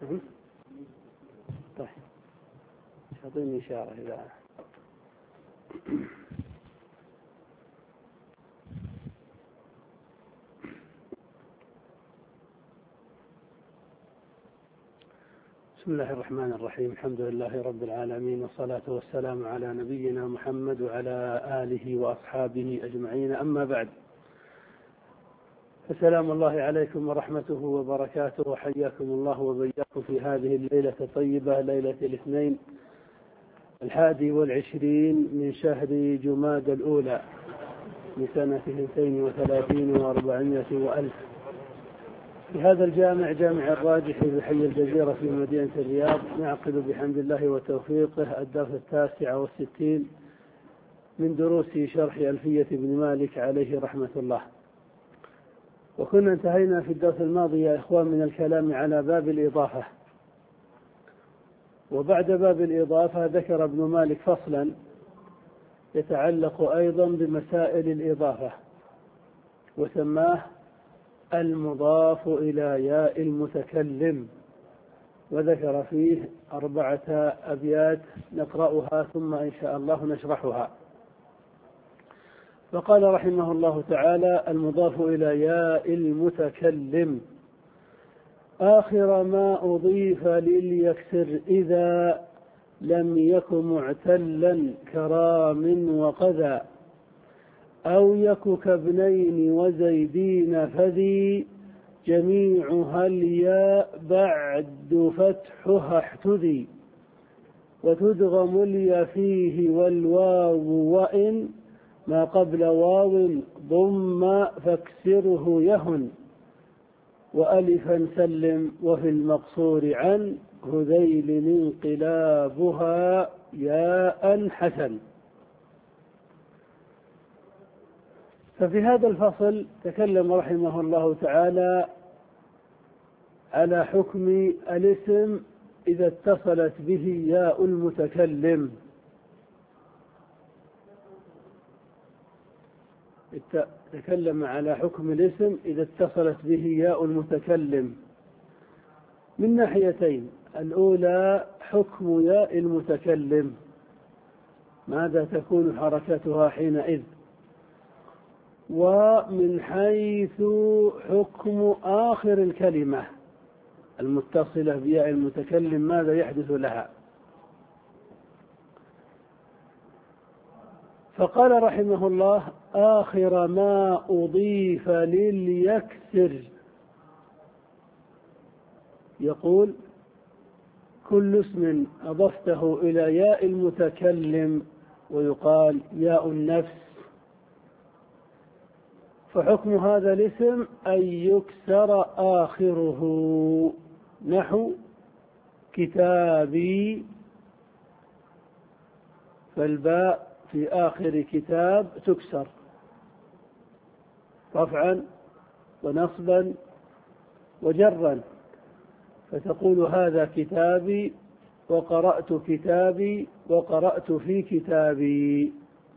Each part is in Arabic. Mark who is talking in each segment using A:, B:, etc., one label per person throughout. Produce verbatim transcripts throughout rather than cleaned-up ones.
A: طيب أعطيني إشارة إذا بسم الله الرحمن الرحيم. الحمد لله رب العالمين، والصلاة والسلام على نبينا محمد وعلى آله وأصحابه أجمعين، أما بعد، فسلام الله عليكم ورحمته وبركاته، وحياكم الله وبياكم في هذه الليلة الطيبة، ليلة الاثنين الحادي والعشرين من شهر جماد الأولى لسنة اثنتين وثلاثين وأربعمائة وألف، في هذا الجامع، جامع الراجح بحي الجزيرة في مدينة الرياض، نعقد بحمد الله وتوفيقه الدرس التاسع والستين من دروس شرح ألفية بن مالك عليه رحمة الله. وكنا انتهينا في الدرس الماضي يا إخوان من الكلام على باب الإضافة، وبعد باب الإضافة ذكر ابن مالك فصلا يتعلق أيضا بمسائل الإضافة، وسماه المضاف إلى ياء المتكلم، وذكر فيه أربعة أبيات نقرأها ثم إن شاء الله نشرحها. فقال رحمه الله تعالى: المضاف إلى ياء المتكلم آخر ما أضيف لليكسر إذا لم يك معتلا كرام وقذا، أو يك كابنين وزيدين فذي جميعها الياء بعد فتحها احتذي، وتدغم الياء فيه والواو وإن ما قبل واو ضم فاكسره يهن، وألفا سلم وفي المقصور عن هذيل انقلابها ياء حسن. ففي هذا الفصل تكلم رحمه الله تعالى على حكم الاسم إذا اتصلت به ياء المتكلم. تكلم على حكم الاسم إذا اتصلت به ياء المتكلم من ناحيتين: الأولى حكم ياء المتكلم، ماذا تكون حركتها حينئذ، ومن حيث حكم آخر الكلمة المتصلة بياء المتكلم ماذا يحدث لها. فقال رحمه الله: آخر ما أضيف لليكسر، يقول: كل اسم أضفته إلى ياء المتكلم ويقال ياء النفس، فحكم هذا الاسم أن يكسر آخره، نحو كتابي، فالباء في آخر كتاب تكسر رفعا ونصبا وجرا، فتقول هذا كتابي، وقرأت كتابي، وقرأت في كتابي.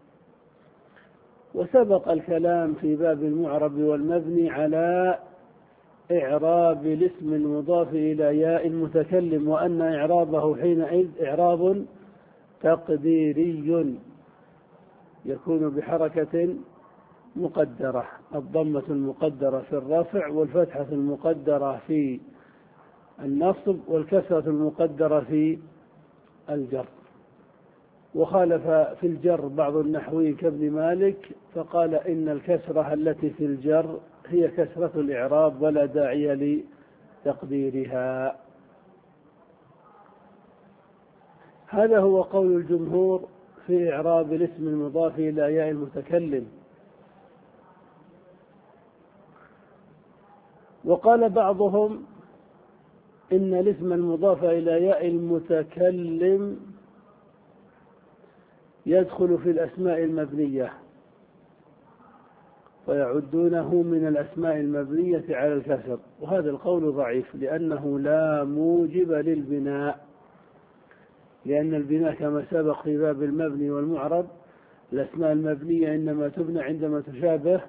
A: وسبق الكلام في باب المعرب والمبني على إعراب الاسم المضاف إلى ياء المتكلم، وأن إعرابه حينئذ إعراب تقديري يكون بحركة مقدرة، الضمة المقدرة في الرفع، والفتحة المقدرة في النصب، والكسرة المقدرة في الجر. وخالف في الجر بعض النحويين كابن مالك، فقال إن الكسرة التي في الجر هي كسرة الإعراب ولا داعي لتقديرها. هذا هو قول الجمهور في إعراب الاسم المضاف إلى ياء المتكلم. وقال بعضهم إن الاسم المضاف إلى ياء المتكلم يدخل في الأسماء المبنية، ويعدونه من الأسماء المبنية على الكسر، وهذا القول ضعيف، لأنه لا موجب للبناء، لأن البناء كما سبق في باب المبني والمعرب الأسماء المبنية إنما تبنى عندما تشابه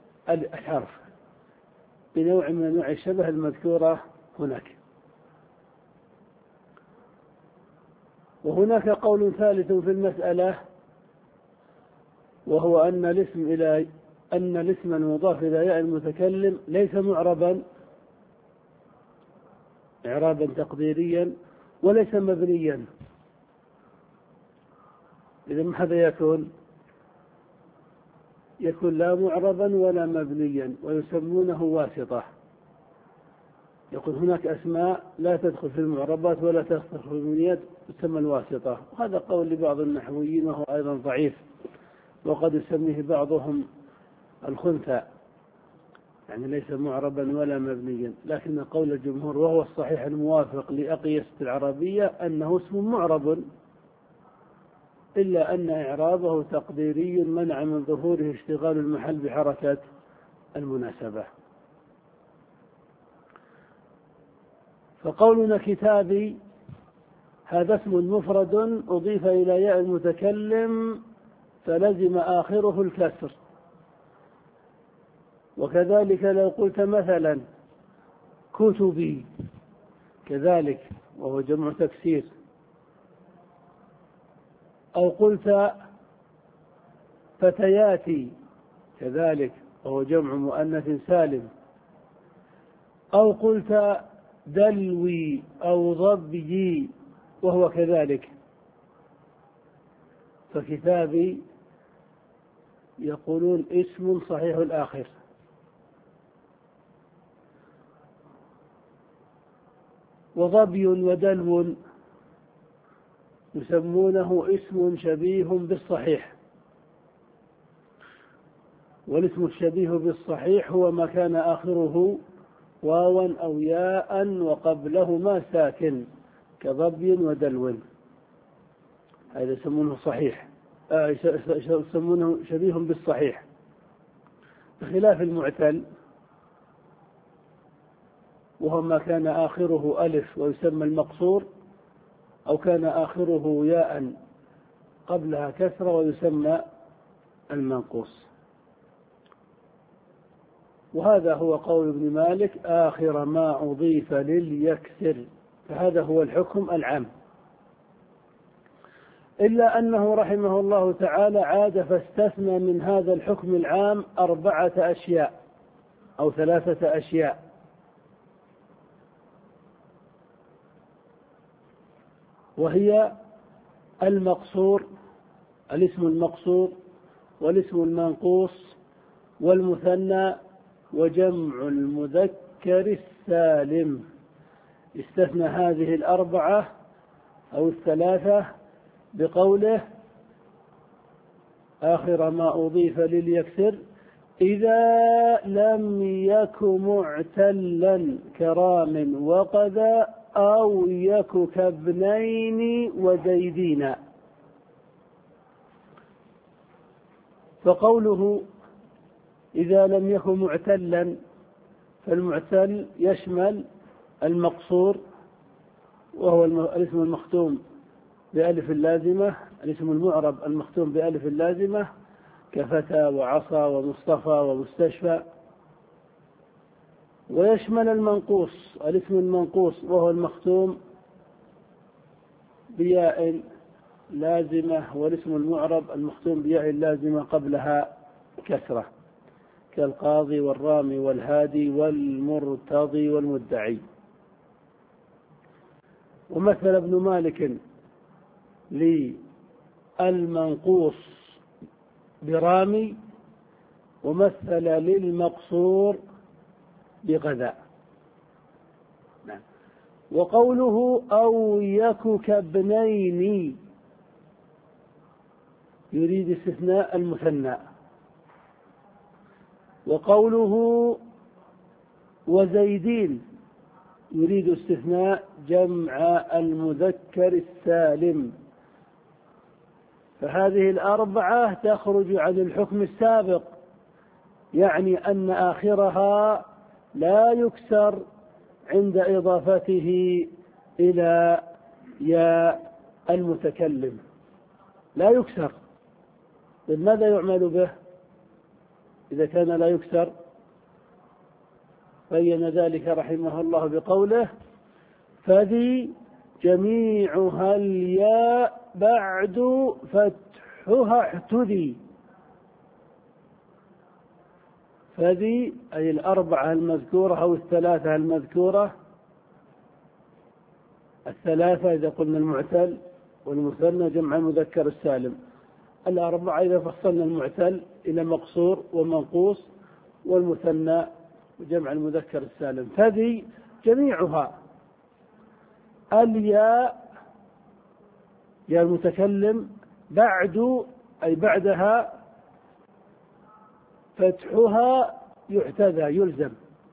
A: الحرف بنوع من أنواع الشبه المذكورة هناك. وهناك قول ثالث في المسألة، وهو أن الاسم إلى أن الاسم المضاف إلى ياء المتكلم ليس معربا إعرابا تقديريا وليس مبنيا. إذا ماذا يكون؟ يكون لا معربا ولا مبنيا، ويسمونه واسطة. يقول هناك أسماء لا تدخل في المعربات ولا تدخل في المبنيات تسمى الواسطة، وهذا قول لبعض النحويين وهو أيضا ضعيف، وقد يسميه بعضهم الخنثى، يعني ليس معربا ولا مبنيا. لكن قول الجمهور وهو الصحيح الموافق لأقيسة العربية أنه اسم معرب، إلا أن إعرابه تقديري منع من ظهوره اشتغال المحل بحركة المناسبة. فقولنا كتابي هذا اسم مفرد أضيف إلى ياء المتكلم فلزم آخره الكسر. وكذلك لو قلت مثلا كتبي كذلك وهو جمع تكسير، أو قلت فتياتي كذلك وهو جمع مؤنث سالم، أو قلت دلوي أو ضبي وهو كذلك. فكتابي يقولون اسم صحيح الآخر، وضبي ودلو يسمونه اسم شبيه بالصحيح. والاسم الشبيه بالصحيح هو ما كان آخره واوا أو ياء وقبلهما ساكن كضبي ودلو، هذا يسمونه صحيح، يسمونه شبيه بالصحيح، بخلاف المعتل وهو ما كان آخره ألف ويسمى المقصور، أو كان آخره ياء قبلها كسرة ويسمى المنقوص. وهذا هو قول ابن مالك آخر ما أضيف لليكسر، فهذا هو الحكم العام، إلا أنه رحمه الله تعالى عاد فاستثنى من هذا الحكم العام أربعة أشياء أو ثلاثة أشياء. وهي المقصور، الاسم المقصور، والاسم المنقوص، والمثنى، وجمع المذكر السالم. استثنى هذه الأربعة أو الثلاثة بقوله آخر ما أضيف لليكسر إذا لم يك معتلا كرام وقذا أو يك كابنين وزيدين. فقوله إذا لم يكن معتلا، فالمعتل يشمل المقصور وهو الاسم المختوم بألف اللازمة، الاسم المعرب المختوم بألف اللازمة كفتى وعصا ومصطفى ومستشفى. ويشمل المنقوص، الاسم المنقوص وهو المختوم بياء لازمة، والاسم المعرب المختوم بياء لازمة قبلها كسرة كالقاضي والرامي والهادي والمرتضي والمدعي. ومثل ابن مالك للمنقوص برامي، ومثل للمقصور بغذاء. نعم. وقوله أو يك كابنين يريد استثناء المثنى. وقوله وزيدين يريد استثناء جمع المذكر السالم. فهذه الأربعة تخرج عن الحكم السابق، يعني أن آخرها لا يكسر عند إضافته إلى ياء المتكلم، لا يكسر. ماذا يعمل به إذا كان لا يكسر؟ بين ذلك رحمه الله بقوله فذي جميعها الياء بعد فتحها احتذي. فذي أي الأربعة المذكورة أو الثلاثة المذكورة، الثلاثة إذا قلنا المعتل والمثنى جمع المذكر السالم، الأربعة إذا فصلنا المعتل إلى مقصور ومنقوص والمثنى وجمع المذكر السالم. فذي جميعها الياء يا المتكلم بعد أي بعدها فتحها يحتذى يلزم،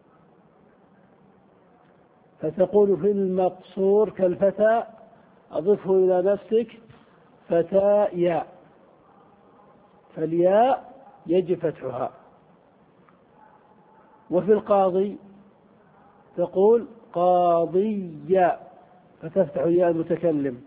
A: فتقول في المقصور كالفتى أضفه إلى نفسك فتى ياء، فالياء يجب فتحها. وفي القاضي تقول قاضيا فتفتح ياء المتكلم.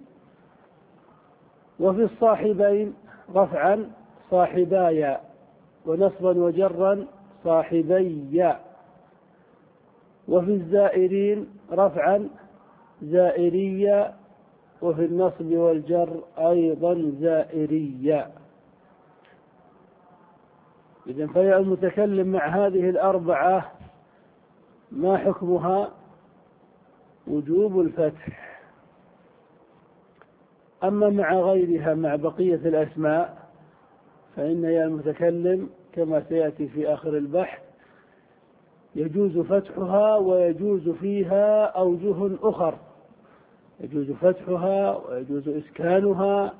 A: وفي الصاحبين رفعا صاحبايا ونصبا وجرا صاحبيا. وفي الزائرين رفعا زائريا وفي النصب والجر أيضا زائريا. إذن فياء المتكلم مع هذه الأربعة ما حكمها؟ وجوب الفتح. أما مع غيرها مع بقية الأسماء فإن ياء المتكلم كما سيأتي في آخر البحث يجوز فتحها ويجوز فيها أوجه أخر، يجوز فتحها ويجوز إسكانها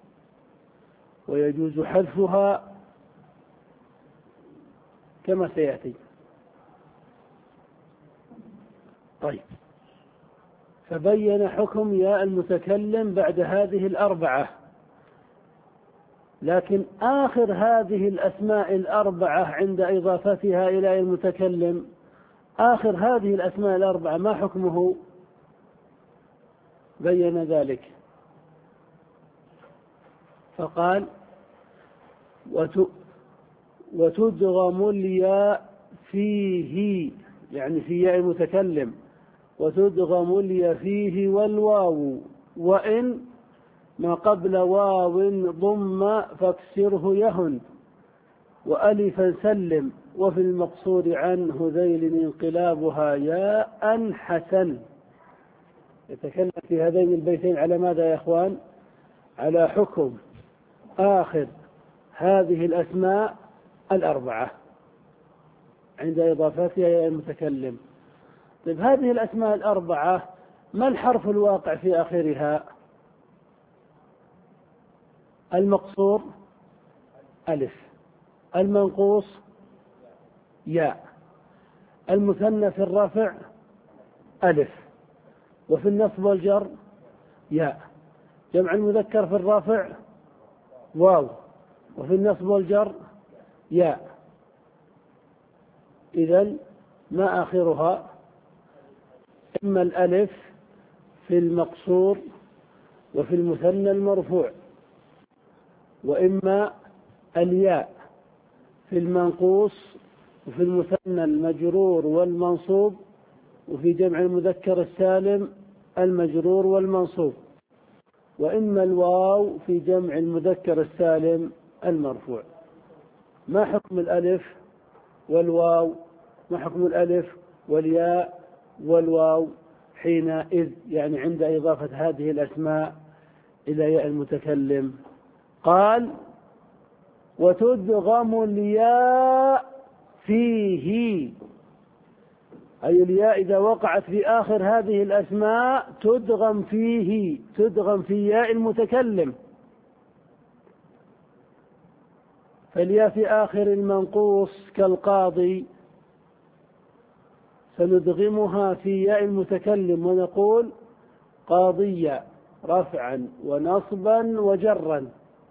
A: ويجوز حذفها كما سيأتي. طيب، فبين حكم ياء المتكلم بعد هذه الأربعة. لكن آخر هذه الأسماء الأربعة عند إضافتها إلى المتكلم، آخر هذه الأسماء الأربعة ما حكمه؟ بين ذلك فقال وتدغم الياء فيه، يعني في ياء المتكلم، وتدغم الياء فيه والواو، وإن ما قبل واو ضم فاكسره يهن وألفا سلم. وفي المقصور عنه ذيل انقلابها ياء حسن. يتكلم في هذين البيتين على ماذا يا إخوان؟ على حكم آخر هذه الأسماء الأربعة عند إضافتها إلى المتكلم. طيب، هذه الأسماء الأربعة ما الحرف الواقع في آخرها؟ المقصور ألف، المنقوص ياء، المثنى في الرفع ألف، وفي النصب والجر ياء، جمع المذكر في الرفع واو، وفي النصب والجر ياء. إذن ما آخرها؟ إما الألف في المقصور وفي المثنى المرفوع، وإما الياء في المنقوص وفي المثنى المجرور والمنصوب وفي جمع المذكر السالم المجرور والمنصوب، وإما الواو في جمع المذكر السالم المرفوع. ما حكم الألف والواو؟ ما حكم الألف والياء والواو حينئذ، يعني عند إضافة هذه الأسماء إلى ياء المتكلم؟ قال وتدغم الياء فيه، أي الياء إذا وقعت في آخر هذه الأسماء تدغم فيه، تدغم في ياء المتكلم. فالياء في آخر المنقوص كالقاضي سندغمها في ياء المتكلم ونقول قاضية رفعا ونصبا وجرا.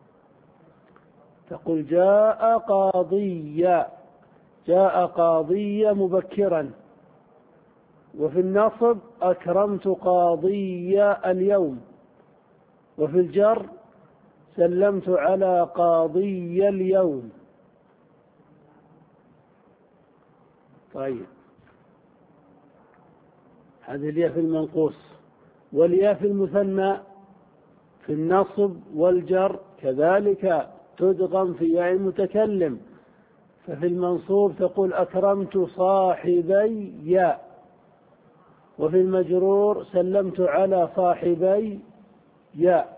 A: تقول جاء قاضيا، جاء قاضيا مبكرا. وفي النصب أكرمت قاضيا اليوم. وفي الجر سلمت على قاضي اليوم. طيب، هذه الياء في المنقوص. والياء في المثنى في النصب والجر كذلك تدغم في ياء المتكلم، ففي المنصوب تقول أكرمت صاحبي ياء، وفي المجرور سلمت على صاحبي ياء.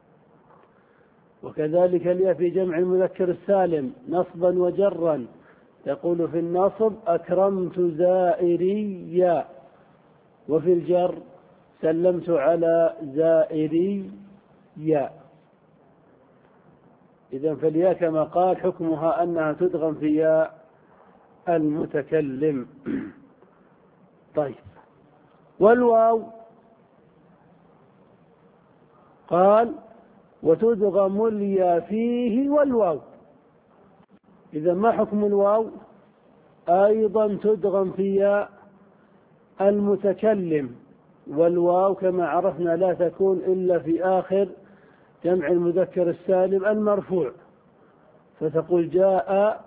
A: وكذلك الياء في جمع المذكر السالم نصبا وجرا تقول في النصب أكرمت زائري ياء، وفي الجر سلمت على زائري ياء. إذن فالياء كما قال حكمها أنها تدغم في ياء المتكلم. طيب، والواو قال وتدغم الياء فيه والواو. إذا ما حكم الواو؟ أيضا تدغم في ياء المتكلم، والواو كما عرفنا لا تكون إلا في آخر جمع المذكر السالم المرفوع، فتقول جاء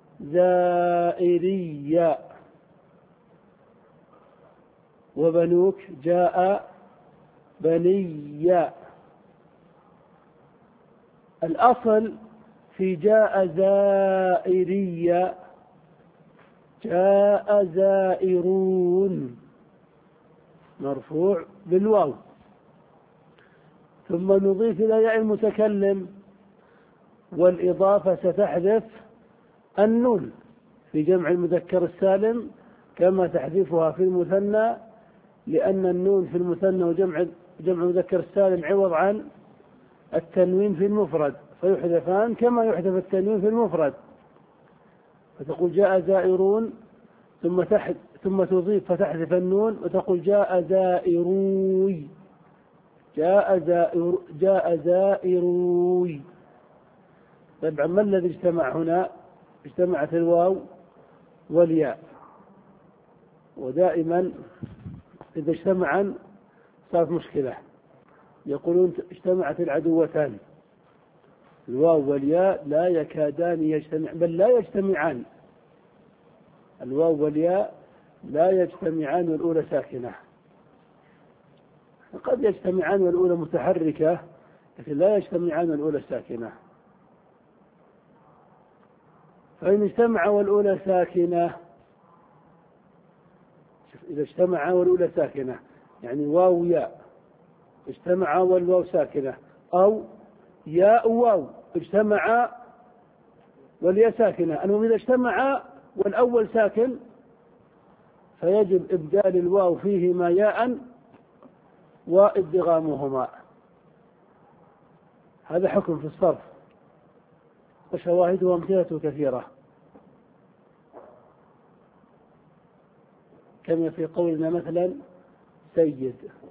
A: زائري وبنوك جاء بني. الأصل في جاء زائري جاء زائرون مرفوع بالواو، ثم نضيف إلى ياء المتكلم، والإضافة ستحذف النون في جمع المذكر السالم كما تحذفها في المثنى، لأن النون في المثنى وجمع جمع المذكر السالم عوض عن التنوين في المفرد، فيحذفان كما يحذف التنوين في المفرد. فتقول جاء زائرون ثم تحذف ثم تضيف فتحذف النون وتقول جاء زائروي جاء زائر جاء زائروي. طبعا ما الذي اجتمع هنا؟ اجتمعت الواو والياء، ودائما إذا اجتمعا صارت مشكلة، يقولون اجتمعت العدوتان، الواو والياء لا يكادان يجتمع، بل لا يجتمعان، الواو والياء لا يجتمعان والأولى ساكنة، قد يجتمعان والأولى متحركة لكن لا يجتمعان والأولى ساكنة. فإن اجتمع والأولى ساكنة، إذا اجتمع والأولى ساكنة يعني واو ياء اجتمع والواو ساكنة، أو ياء واو اجتمع والياء ساكنة، المهم إذا اجتمع والأول ساكن فيجب إبدال الواو فيهما ياء وادغامهما. هذا حكم في الصرف، وشواهده وأمثلته كثيرة، كما في قولنا مثلا سيد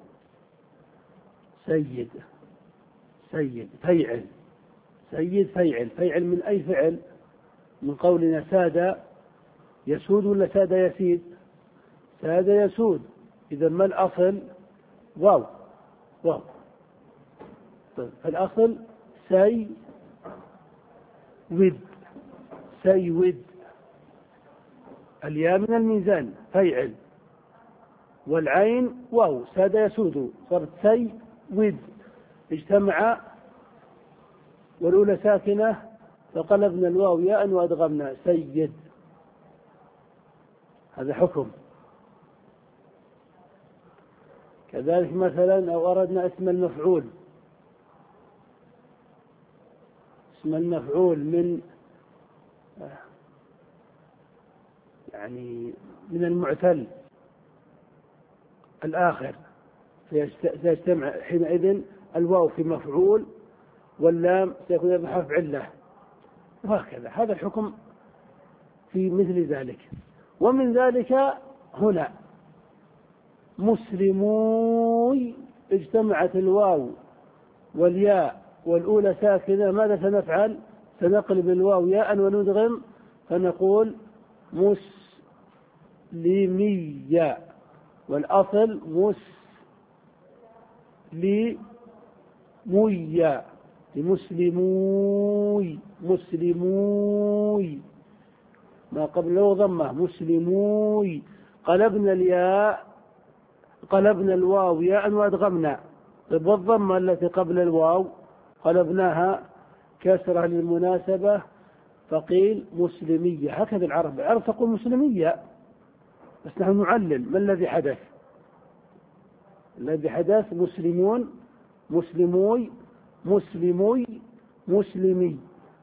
A: سيد سيد فيعل سيد فيعل فيعل من أي فعل؟ من قولنا ساد يسود ولا ساد يسيد؟ ساد يسود. إذا ما الأصل؟ واو واو. فالأصل سي ود سي ود، الياء من الميزان فيعل، والعين واو ساد يسود، صارت سي ود، اجتمع والأولى ساكنة فقلبنا الواو ياء وأدغمنا سيد. هذا حكم. كذلك مثلا أو أردنا اسم المفعول، اسم المفعول من يعني من المعتل الآخر، سيجتمع حينئذ الواو في مفعول واللام سيكون بحرف علة، وهكذا. هذا الحكم في مثل ذلك. ومن ذلك هنا مسلموي اجتمعت الواو والياء والأولى ساكنة، ماذا سنفعل؟ سنقلب الواو ياء وندغم فنقول مسلمية، والأصل مسلموية لمسلموي مسلموي ما قبله ضمه مسلموي، قلبنا الياء قلبنا الواو ياء وأدغمنا. طيب والضمة التي قبل الواو قلبناها كسرة للمناسبة فقيل مسلمية. هكذا العرب، العرب تقول مسلمية، بس نحن نعلل ما الذي حدث. الذي حدث مسلمون، مسلموي، مسلموي، مسلمي.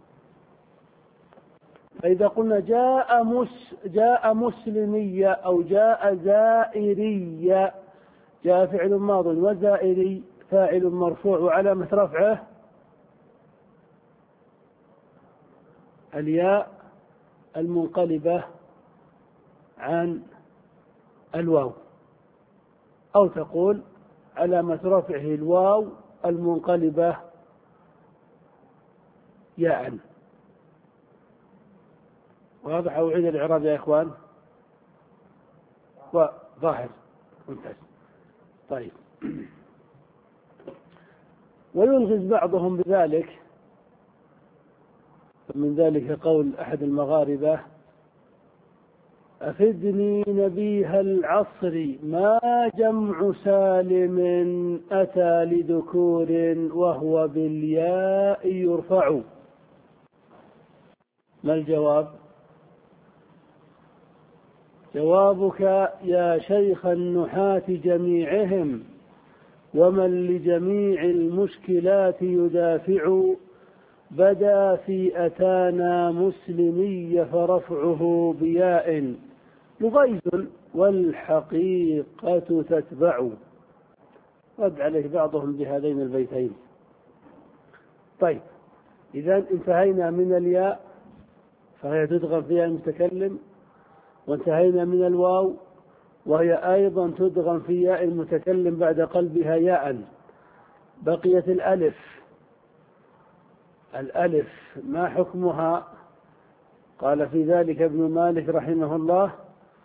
A: فإذا قلنا جاء مس جاء مسلمية أو جاء زائرية، جاء فعل ماض وزائري فاعل مرفوع وعلامة رفعه الياء المنقلبة عن الواو، أو تقول علامة رفعه الواو المنقلبة ياء. واضح؟ أعيد الإعراب يا إخوان. وظاهر ممتاز. طيب. ويلغز بعضهم بذلك، من ذلك قول أحد المغاربة: أفدني نبيه العصر ما جمع سالم أتى لذكور وهو بالياء يرفع. ما الجواب؟ جوابك يا شيخ النحاة جميعهم ومن لجميع المشكلات يدافع، بدا في أتانا مسلمي فرفعه بياء لغيث والحقيقة تتبع. رد عليه بعضهم بهذين البيتين. طيب، إذا انتهينا من الياء فهي تدغم فيها المتكلم، وانتهينا من الواو وهي أيضا تدغم في ياء المتكلم بعد قلبها ياء. بقيت الألف. الألف ما حكمها؟ قال في ذلك ابن مالك رحمه الله: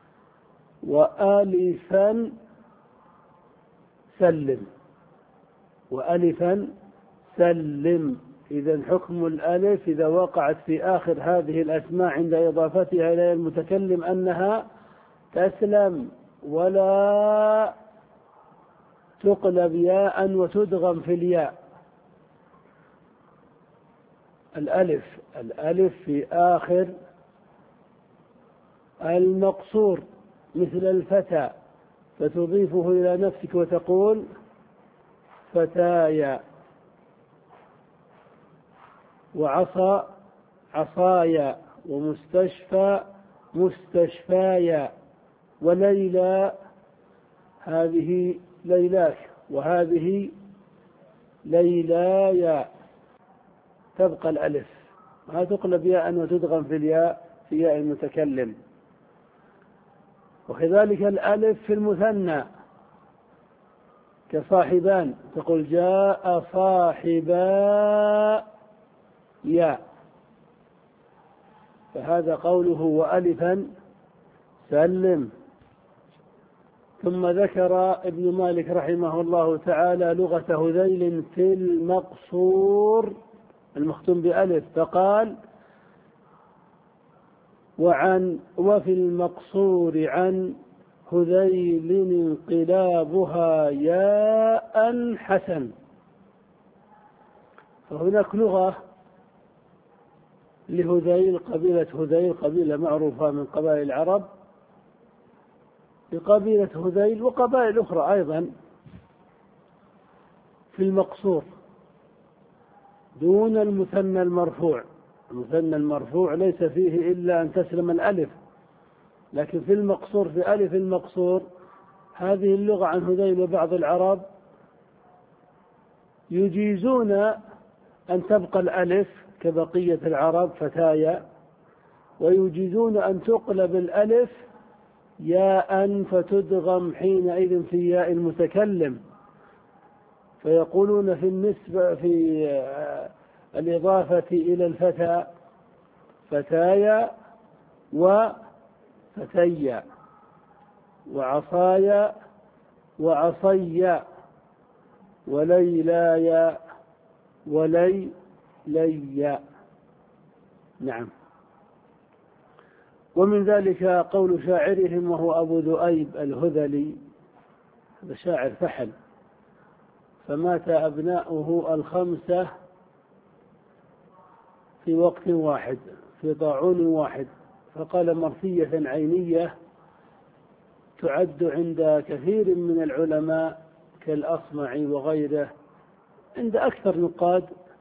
A: وألفا سلم، وألفا سلم. إذا حكم الألف إذا وقعت في آخر هذه الأسماء عند إضافتها إلى المتكلم أنها تسلم ولا تقلب ياء وتدغم في الياء. الألف الألف في آخر المقصور مثل الفتى، فتضيفه إلى نفسك وتقول فتايا، وعصى عصايا، ومستشفى مستشفايا، وليلى هذه ليلاك، وهذه ليلايا. تبقى الألف ما تقلب ياء وتدغم في الياء في ياء المتكلم. وكذلك الألف في المثنى كصاحبان، تقول جاء صاحبا ياء. فهذا قوله وألفا سلم. ثم ذكر ابن مالك رحمه الله تعالى لغة هذيل في المقصور المختوم بألف، فقال: وعن وفي المقصور عن هذيل انقلابها ياء حسن. فهناك لغة لهذيل، قبيلة هذيل قبيلة معروفة من قبائل العرب، لقبيلة هذيل وقبائل أخرى أيضا في المقصور دون المثنى المرفوع. المثنى المرفوع ليس فيه إلا أن تسلم الألف، لكن في المقصور في ألف المقصور هذه اللغة عن هذيل وبعض العرب يجيزون أن تبقى الألف كبقية العرب فتايا، ويجيزون أن تقلب الألف ياء فتدغم حينئذ في ياء المتكلم. فيقولون في النسبة في الإضافة إلى الفتى فتايا وفتيا، وعصايا وعصيا، وليلايا وليليا. نعم. ومن ذلك قول شاعرهم وهو أبو ذؤيب الهذلي: هذا شاعر فحل. فمات أبناؤه الخمسة في وقت واحد في طاعون واحد. فقال مرثية عينية تعد عند كثير من العلماء كالأصمعي وغيره، عند أكثر نقاد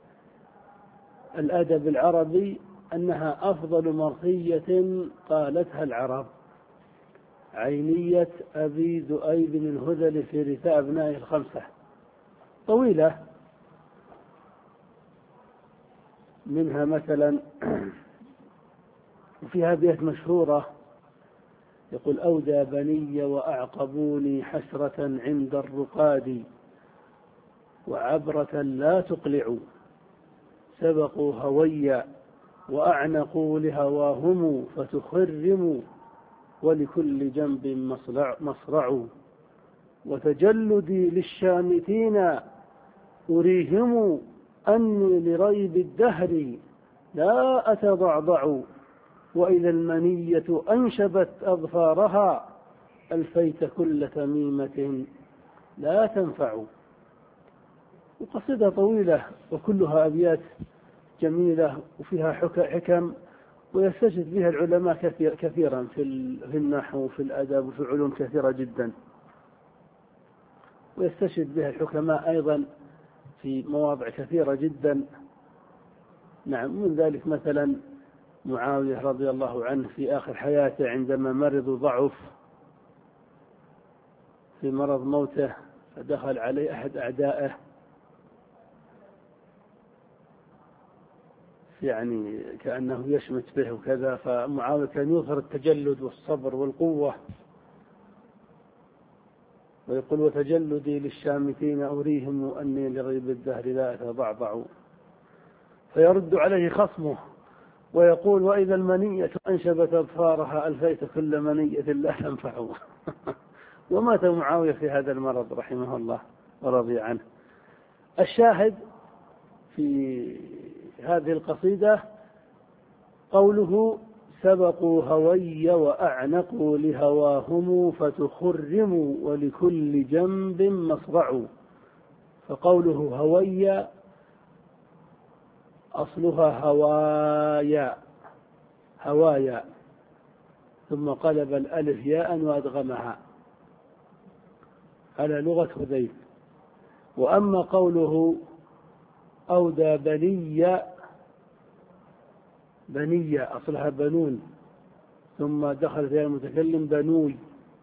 A: الأدب العربي، أنها أفضل مرثية قالتها العرب، عينية أبي ذؤيب الهذلي في رثاء أبنائه الخمسة، طويلة. منها مثلا وفيها بيت مشهورة يقول: أودى بني وأعقبوني حسرة عند الرقاد، وعبرة لا تقلع، سبقوا هويا وأعنقوا لهواهم، فتخرموا ولكل جنب مصرع, مصرع وتجلدي للشامتين أريهم أني لريب الدهر لا أتضعضع، وإذا المنية أنشبت أظفارها ألفيت كل تميمة لا تنفع. وقصيدة طويلة وكلها أبيات جميلة وفيها حكم، ويستشهد بها العلماء كثير كثيرا في النحو وفي الأدب وفي علوم كثيرة جدا، ويستشهد بها الحكماء أيضا في مواضع كثيرة جدا. نعم، من ذلك مثلا معاوية رضي الله عنه في آخر حياته عندما مرض وضعف في مرض موته، فدخل عليه أحد أعدائه يعني كأنه يشمت به وكذا، فمعاوية كان يظهر التجلد والصبر والقوة، ويقول: وتجلدي للشامتين أريهم أني لغيب الدهر لا أتضعضع. فيرد عليه خصمه ويقول: وإذا المنية أنشبت أظفارها ألفيت كل منية لا تنفع. ومات معاوية في هذا المرض رحمه الله ورضي عنه. الشاهد في هذه القصيدة قوله: سبقوا هوي وأعنقوا لهواهم، فتخرموا ولكل جنب مصرع. فقوله هوي أصلها هوايا هوايا، ثم قلب الألف ياء وأدغمها على لغة هذيل. وأما قوله أودى بني، بنية أصلها بنون، ثم دخل فيها المتكلم بنوي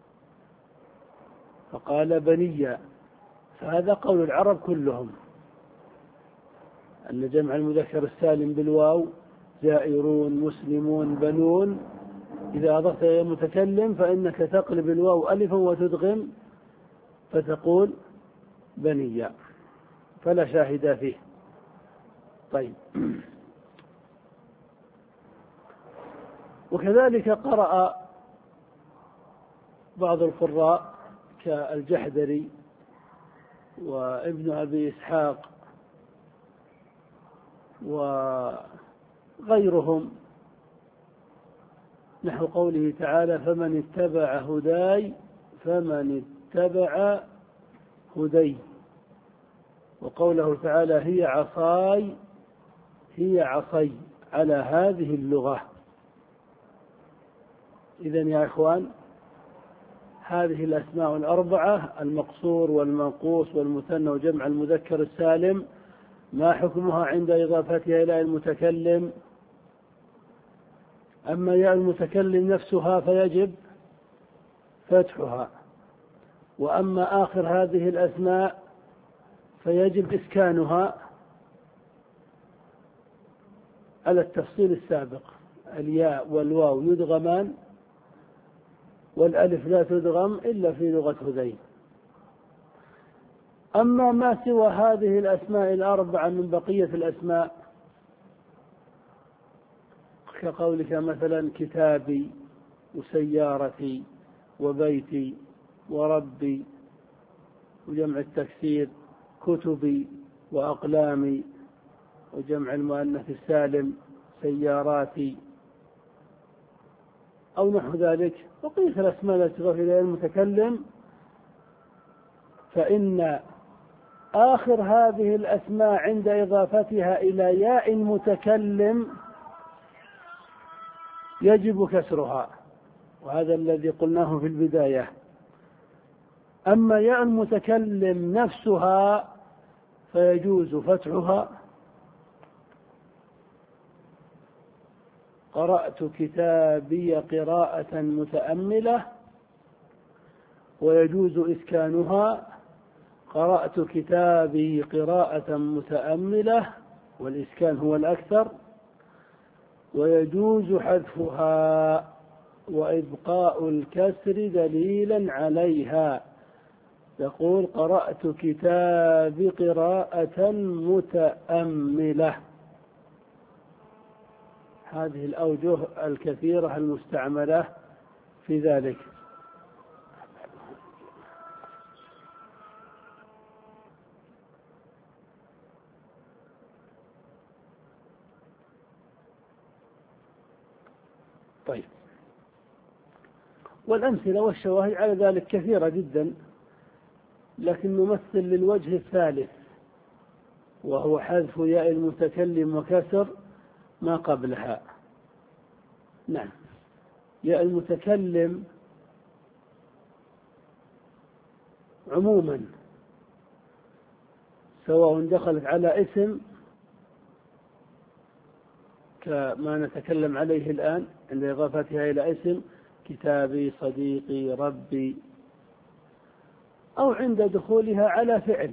A: فقال بنية، فهذا قول العرب كلهم، أن جمع المذكر السالم بالواو زائرون مسلمون بنون، إذا أضفت إلى المتكلم فإنك تقلب الواو ألفا وتدغم فتقول بنية، فلا شاهد فيه. طيب، وكذلك قرأ بعض القراء كالجحدري وابن أبي إسحاق وغيرهم نحو قوله تعالى: فمن اتبع هداي فمن اتبع هدي، وقوله تعالى: هي عصاي هي عصي، على هذه اللغة. إذن يا إخوان، هذه الأسماء الأربعة المقصور والمنقوص والمثنى وجمع المذكر السالم ما حكمها عند إضافتها إلى المتكلم؟ أما ياء المتكلم نفسها فيجب فتحها، وأما آخر هذه الأسماء فيجب إسكانها على التفصيل السابق. الياء والواو يدغمان، والألف لا تدغم إلا في لغة هذيل. أما ما سوى هذه الأسماء الأربعة من بقية الأسماء كقولك مثلا كتابي وسيارتي وبيتي وربي، وجمع التكسير كتبي وأقلامي، وجمع المؤنث السالم سياراتي، أو نحو ذلك. بقية الأسماء التي تضاف إليها المتكلم فإن آخر هذه الأسماء عند إضافتها إلى ياء متكلم يجب كسرها، وهذا الذي قلناه في البداية. أما ياء المتكلم نفسها فيجوز فتحها، قرأت كتابي قراءة متأملة، ويجوز إسكانها، قرأت كتابي قراءة متأملة، والإسكان هو الأكثر، ويجوز حذفها وإبقاء الكسر دليلا عليها. يقول قرأت كتابي قراءة متأملة. هذه الأوجه الكثيرة المستعملة في ذلك. طيب، والأمثلة والشواهد على ذلك كثيرة جدا، لكن نمثل للوجه الثالث، وهو حذف ياء المتكلم وكسر ما قبلها. نعم، ياء المتكلم عموما سواء دخلت على اسم كما نتكلم عليه الآن عند إضافتها إلى اسم كتابي، صديقي، ربي، أو عند دخولها على فعل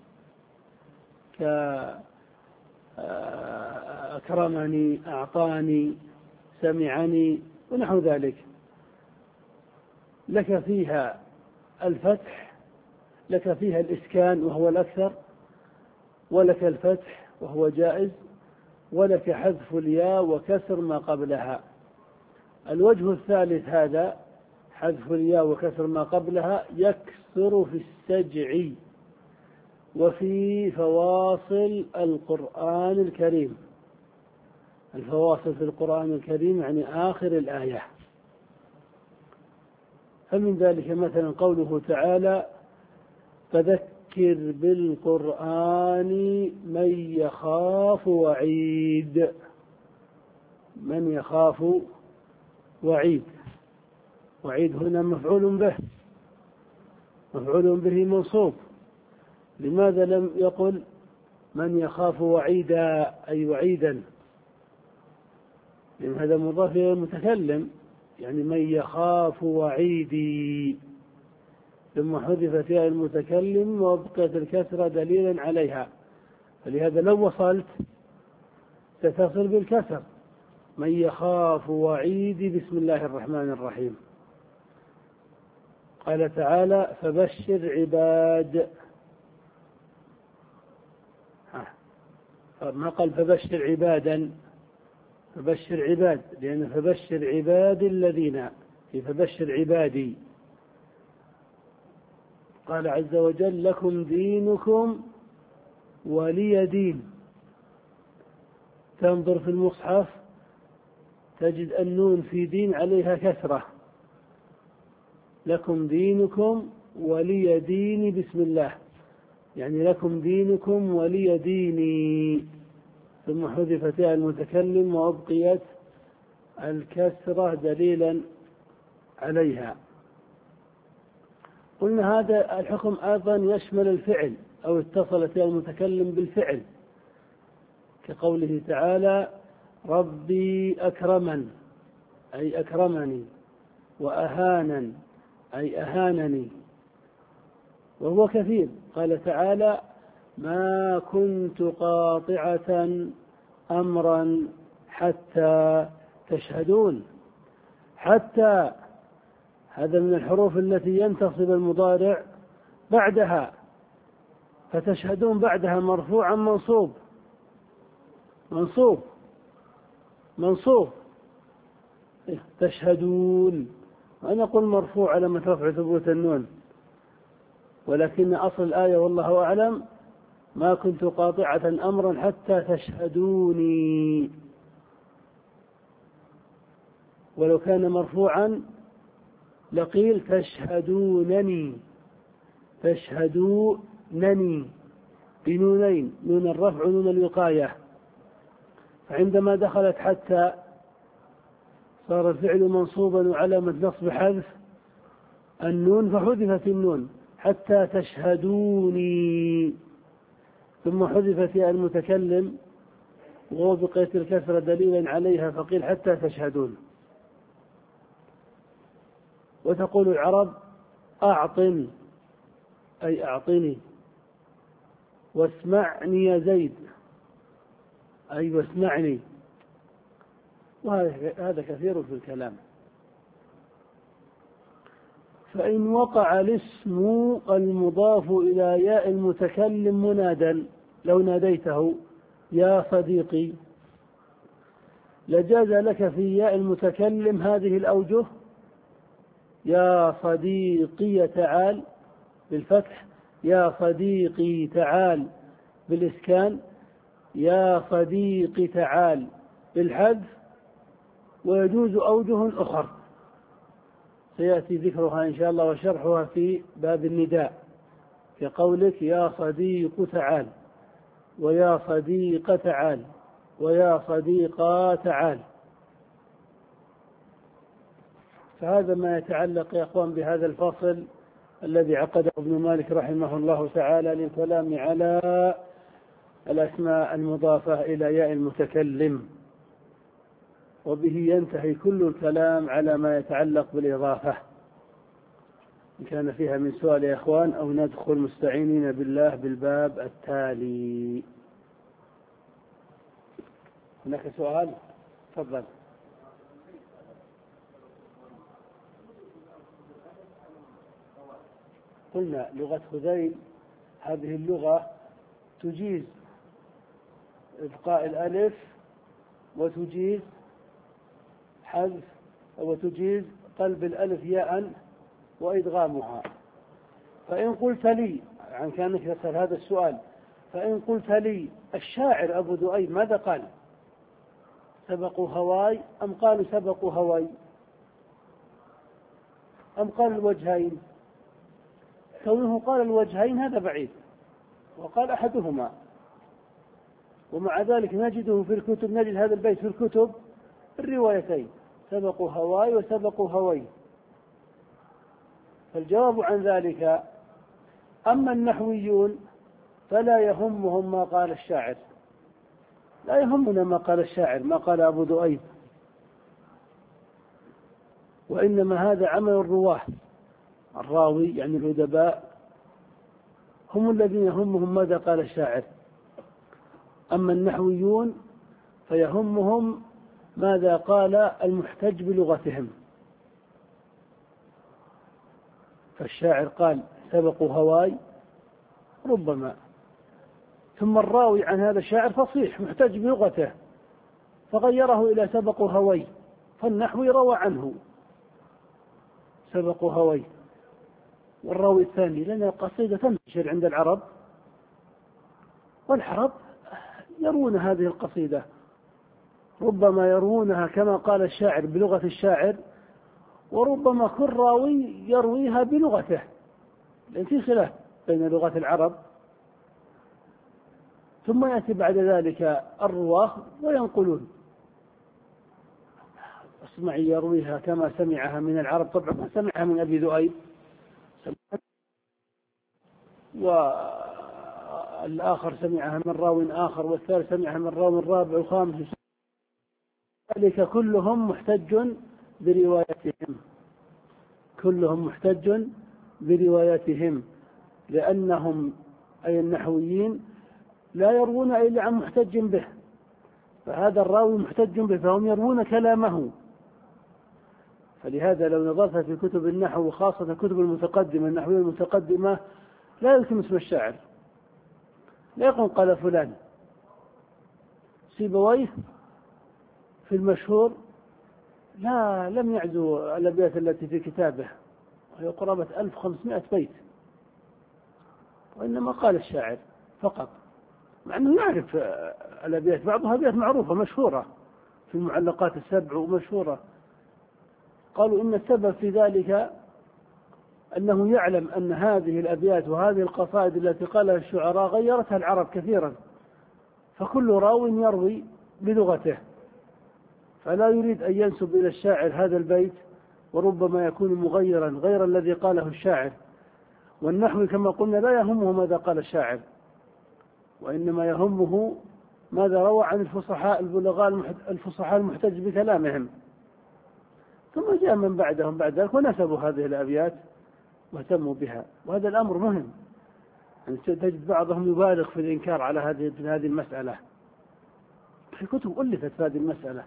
A: كأكرمني، أعطاني، سمعني ونحو ذلك. لك فيها الفتح، لك فيها الإسكان وهو الأكثر، ولك الفتح وهو جائز، ولك حذف الياء وكسر ما قبلها. الوجه الثالث هذا حذف الياء وكسر ما قبلها يكثر في السجع وفي فواصل القرآن الكريم. الفواصل في القرآن الكريم يعني آخر الآية. فمن ذلك مثلا قوله تعالى فذكر بالقرآن من يخاف وعيد. من يخاف وعيد، وعيد هنا مفعول به، مفعول به منصوب. لماذا لم يقل من يخاف وعيدا أي وعيدا؟ لأن هذا مضاف إلى المتكلم، يعني من يخاف وعيدي، ثم حذفت ياء المتكلم وبقيت الكسرة دليلا عليها. فلهذا لو وصلت تتصل بالكسر، من يخاف وعيدي بسم الله الرحمن الرحيم. قال تعالى فبشر عباد، ما قال فبشر عبادا، فبشر عباد، لأن فبشر عباد الذين في فبشر عبادي. قال عز وجل لكم دينكم ولي دين. تنظر في المصحف تجد النون في دين عليها كسرة، لكم دينكم ولي ديني بسم الله، يعني لكم دينكم ولي ديني، ثم حذفت ياء المتكلم وأبقيت الكسرة دليلا عليها. قلنا هذا الحكم أيضا يشمل الفعل، أو اتصلت ياء المتكلم بالفعل، كقوله تعالى ربي أكرمن أي أكرمني، وأهانا أي أهانني، وهو كثير. قال تعالى ما كنت قاطعة أمرا حتى تشهدون. حتى هذا من الحروف التي ينتصب المضارع بعدها، فتشهدون بعدها مرفوعا منصوب منصوب منصوب تشهدون. وأنا أقول مرفوع على رفع ثبوت النون، ولكن أصل الآية والله أعلم ما كنت قاطعة أمرا حتى تشهدوني. ولو كان مرفوعا لقيل تشهدونني، تشهدونني بنونين، نون الرفع ونون الوقاية. فعندما دخلت حتى صار الفعل منصوبا وعلامة نصب حذف النون، فحذفت النون حتى تشهدوني، ثم حذفت ياء المتكلم وبقيت الكسرة دليلا عليها، فقيل حتى تشهدون. وتقول العرب أعطني أي أعطني، واسمعني يا زيد أي واسمعني، وهذا كثير في الكلام. فإن وقع الاسم المضاف إلى ياء المتكلم منادا، لو ناديته يا صديقي، لجاز لك في ياء المتكلم هذه الأوجه: يا صديقي تعال بالفتح، يا صديقي تعال بالإسكان، يا صديقي تعال بالحذف، ويجوز أوجه أخر سيأتي ذكرها إن شاء الله وشرحها في باب النداء، كقولك يا صديق تعال، ويا صديق تعال، ويا صديقا تعال. فهذا ما يتعلق يا أخوان بهذا الفصل الذي عقده ابن مالك رحمه الله تعالى للكلام على الأسماء المضافة إلى ياء المتكلم، وبه ينتهي كل الكلام على ما يتعلق بالإضافة، إن كان فيها من سؤال يا إخوان، أو ندخل مستعينين بالله بالباب التالي. هناك سؤال؟ تفضل. قلنا لغة خذيل هذه اللغة تجيز إبقاء الألف وتجيز حذف، وتجيز قلب الألف ياء وإدغامها. فإن قلت لي، عن كانك تسأل هذا السؤال، فإن قلت لي الشاعر أبو ذؤيب ماذا قال؟ سبقوا هواي أم قالوا سبقوا هواي أم قال الوجهين؟ كونه قال الوجهين هذا بعيد، وقال أحدهما، ومع ذلك نجده في الكتب، نجد هذا البيت في الكتب الروايتين، سبقوا هواي وسبقوا هوي. فالجواب عن ذلك: أما النحويون فلا يهمهم ما قال الشاعر، لا يهمنا ما قال الشاعر، ما قال أبو ذؤيب، وإنما هذا عمل الرواه، الراوي يعني الأدباء هم الذين يهمهم ماذا قال الشاعر. أما النحويون فيهمهم ماذا قال المحتج بلغتهم. فالشاعر قال سبقوا هواي ربما، ثم الراوي عن هذا الشاعر فصيح محتج بلغته فغيره إلى سبقوا هوي، فالنحوي روى عنه سبقوا هوي. والراوي الثاني لنا قصيدة تنتشر عند العرب، والعرب يروون هذه القصيدة، ربما يروونها كما قال الشاعر بلغة الشاعر، وربما كل راوي يرويها بلغته، لأن في خلاف بين لغة العرب. ثم يأتي بعد ذلك الرواه وينقلون، اسمعي يرويها كما سمعها من العرب، طبعا ما سمعها من أبي ذؤيب، والآخر سمعها من راو آخر، والثالث سمعها من راو رابع وخامس، ذلك كلهم محتج بروايتهم، كلهم محتج بروايتهم، لأنهم أي النحويين لا يروون إلا عن محتج به، فهذا الراوي محتج به، فهم يروون كلامه. فلهذا لو نظرت في كتب النحو وخاصة كتب المتقدمة النحوية المتقدمة لا يذكر اسم الشاعر، لا يقول قال فلان. سيبويه في المشهور لا لم يعزو الأبيات التي في كتابه، وهي قرابة ألف وخمسمائة بيت، وإنما قال الشاعر فقط، مع أنه يعرف الأبيات، بعضها أبيات معروفة مشهورة في المعلقات السبع ومشهورة. قالوا إن السبب في ذلك أنه يعلم أن هذه الأبيات وهذه القصائد التي قالها الشعراء غيرتها العرب كثيرا، فكل راو يروي بلغته، فلا يريد أن ينسب إلى الشاعر هذا البيت وربما يكون مغيرا غير الذي قاله الشاعر. والنحو كما قلنا لا يهمه ماذا قال الشاعر، وإنما يهمه ماذا روى عن الفصحاء البلغاء الفصحاء المحتج بكلامهم. ثم جاء من بعدهم بعد ذلك ونسبوا هذه الأبيات واهتموا بها، وهذا الأمر مهم. يعني تجد بعضهم يبالغ في الإنكار على هذه هذه المسألة، في كتب ألفت في هذه المسألة،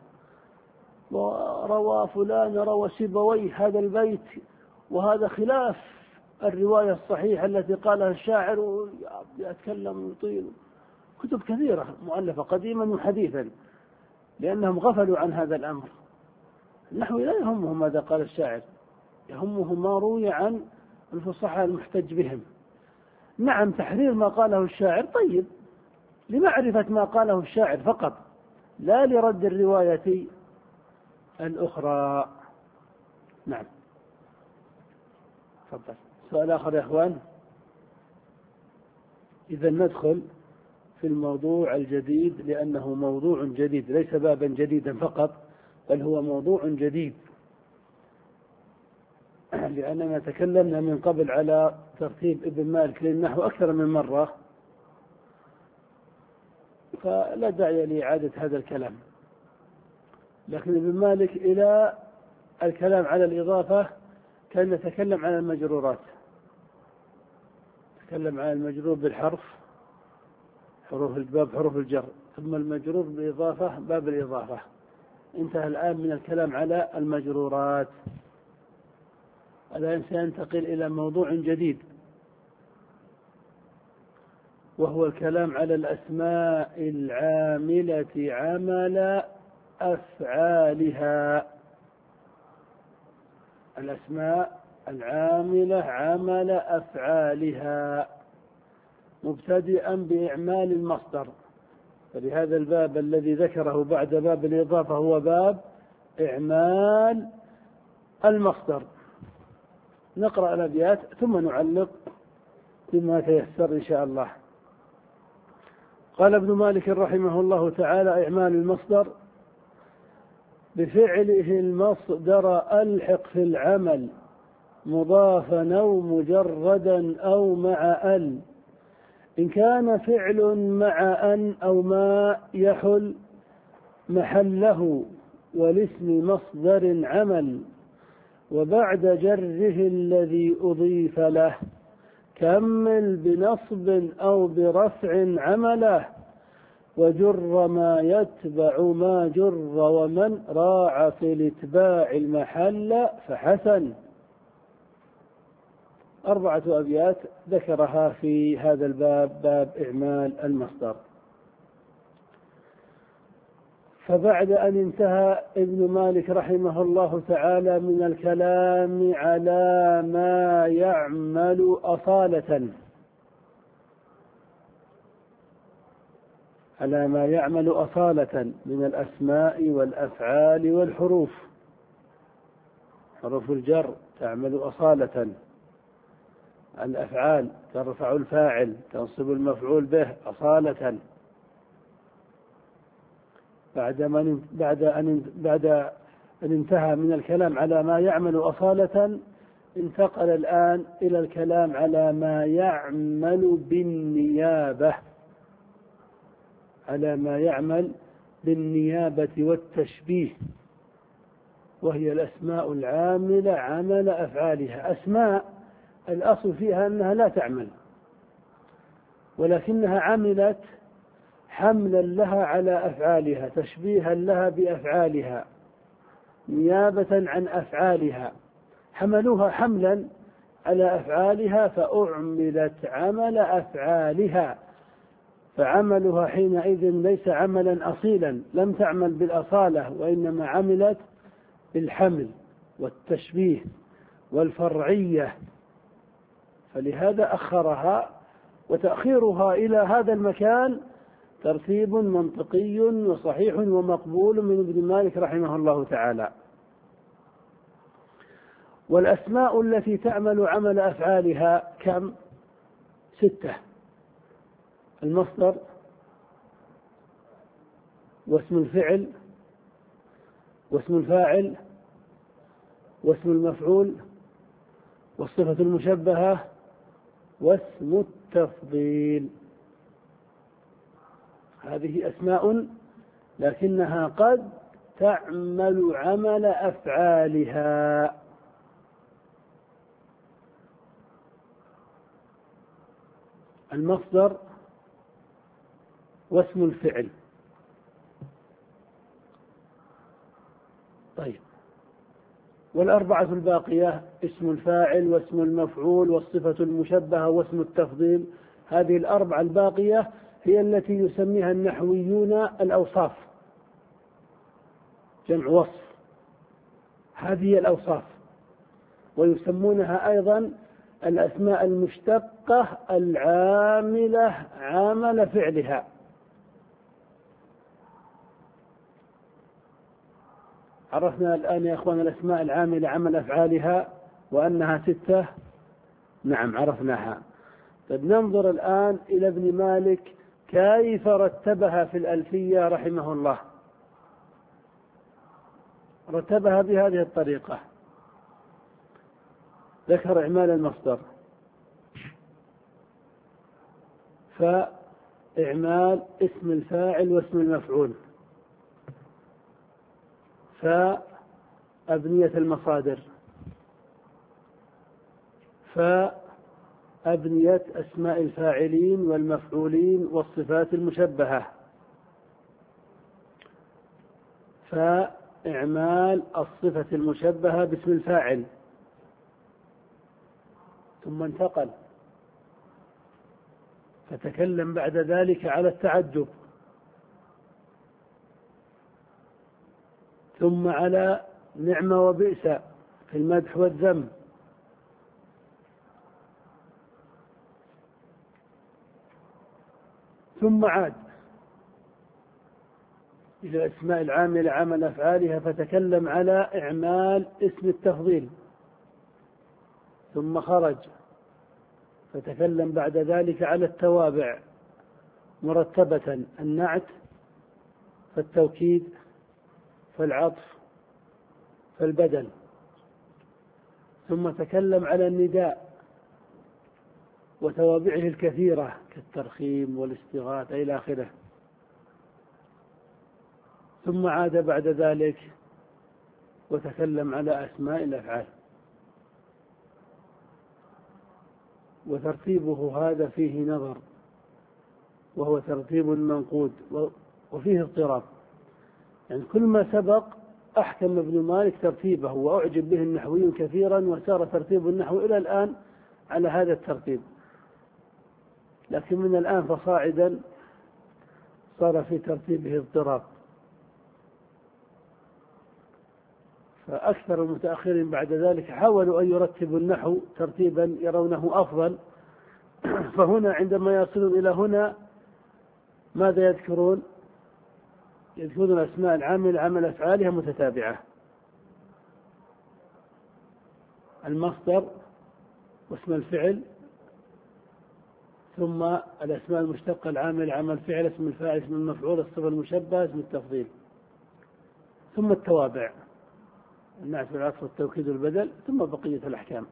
A: وروى فلان روى سيبويه هذا البيت وهذا خلاف الرواية الصحيحة التي قالها الشاعر، ويتكلم ويطيل. كتب كثيرة مؤلفة قديما وحديثا، لأنهم غفلوا عن هذا الأمر. النحو لا يهمه ماذا قال الشاعر، يهمه ما روي عن الفصحاء المحتج بهم. نعم تحرير ما قاله الشاعر طيب لمعرفة ما قاله الشاعر فقط، لا لرد الرواية الأخرى. نعم تفضل. سؤال آخر يا أخوان. إذا ندخل في الموضوع الجديد، لأنه موضوع جديد ليس بابا جديدا فقط، بل هو موضوع جديد، لأننا تكلمنا من قبل على ترتيب ابن مالك للنحو أكثر من مرة، فلا داعي لإعادة هذا الكلام. لكن ابن مالك إلى الكلام على الإضافة كان نتكلم عن المجرورات، تكلم عن المجرور بالحرف حروف الباب حروف الجر، ثم المجرور بالإضافة باب الإضافة. انتهى الآن من الكلام على المجرورات. الآن سينتقل إلى موضوع جديد، وهو الكلام على الأسماء العاملة عمل أفعالها. الأسماء العاملة عمل أفعالها، مبتدئا بإعمال المصدر. فلهذا الباب الذي ذكره بعد باب الإضافة هو باب إعمال المصدر. نقرأ الأبيات ثم نعلق بما تيسر إن شاء الله. قال ابن مالك رحمه الله تعالى: إعمال المصدر بفعله المصدر ألحق في العمل مضافا أو مجردا أو مع ال، إن كان فعل مع أن أو ما يحل محله والاسم مصدر عمل، وبعد جره الذي أضيف له كمل بنصب أو برفع عمله، وجر ما يتبع ما جر، ومن راع في الاتباع المحل فحسن. أربعة أبيات ذكرها في هذا الباب، باب إعمال المصدر. فبعد أن انتهى ابن مالك رحمه الله تعالى من الكلام على ما يعمل أصالة على ما يعمل أصالة من الأسماء والأفعال والحروف، حروف الجر تعمل أصالة، الأفعال ترفع الفاعل تنصب المفعول به أصالة. بعد من بعد أن بعد أن انتهى من الكلام على ما يعمل أصالة، انتقل الآن إلى الكلام على ما يعمل بالنيابة، على ما يعمل بالنيابة والتشبيه، وهي الأسماء العاملة عمل أفعالها. أسماء الأصل فيها أنها لا تعمل، ولكنها عملت حملا لها على أفعالها، تشبيها لها بأفعالها، نيابة عن أفعالها، حملوها حملا على أفعالها فأعملت عمل أفعالها، فعملها حينئذ ليس عملا أصيلا، لم تعمل بالأصالة، وإنما عملت بالحمل والتشبيه والفرعية. فلهذا أخرها، وتأخيرها إلى هذا المكان ترتيب منطقي وصحيح ومقبول من ابن مالك رحمه الله تعالى. والأسماء التي تعمل عمل أفعالها كم؟ ستة: المصدر، واسم الفعل، واسم الفاعل، واسم المفعول، والصفة المشبهة، واسم التفضيل. هذه أسماء لكنها قد تعمل عمل أفعالها. المصدر واسم الفعل. طيب، والأربعة الباقية: اسم الفاعل، واسم المفعول، والصفة المشبهة، واسم التفضيل. هذه الأربعة الباقية هي التي يسميها النحويون الأوصاف، جمع وصف. هذه الأوصاف، ويسمونها أيضا الأسماء المشتقة العاملة عمل فعلها. عرفنا الآن يا أخوان الأسماء العاملة عمل أفعالها وأنها ستة. نعم عرفناها. طيب، ننظر الآن إلى ابن مالك كيف رتبها في الألفية رحمه الله. رتبها بهذه الطريقة: ذكر إعمال المصدر، فإعمال اسم الفاعل واسم المفعول، فأبنية المصادر، فأبنية أسماء الفاعلين والمفعولين والصفات المشبهة، فإعمال الصفة المشبهة باسم الفاعل. ثم انتقل فتكلم بعد ذلك على التعجب، ثم على نعمة وبئس في المدح والذم، ثم عاد إلى الأسماء العاملة عمل أفعالها فتكلم على إعمال اسم التفضيل، ثم خرج فتكلم بعد ذلك على التوابع مرتبة: النعت، فالتوكيد، فالعطف، فالبدل. ثم تكلم على النداء وتوابعه الكثيرة كالترخيم والاستغاثة إلى آخره. ثم عاد بعد ذلك وتكلم على أسماء الأفعال. وترتيبه هذا فيه نظر، وهو ترتيب منقود وفيه اضطراب. يعني كل ما سبق أحكم ابن مالك ترتيبه وأعجب به النحويون كثيرا، وسار ترتيب النحو إلى الآن على هذا الترتيب. لكن من الآن فصاعدا صار في ترتيبه اضطراب. فأكثر المتأخرين بعد ذلك حاولوا أن يرتبوا النحو ترتيبا يرونه أفضل، فهنا عندما يصلون إلى هنا ماذا يذكرون؟ يذكرون أسماء العامل عمل أفعالها متتابعة: المصدر واسم الفعل، ثم الأسماء المشتقة العامل عمل فعل، اسم الفاعل، اسم المفعول، الصفة المشبهة، اسم التفضيل، ثم التوابع: النعت والعطف والتوكيد والبدل، ثم بقية الأحكام.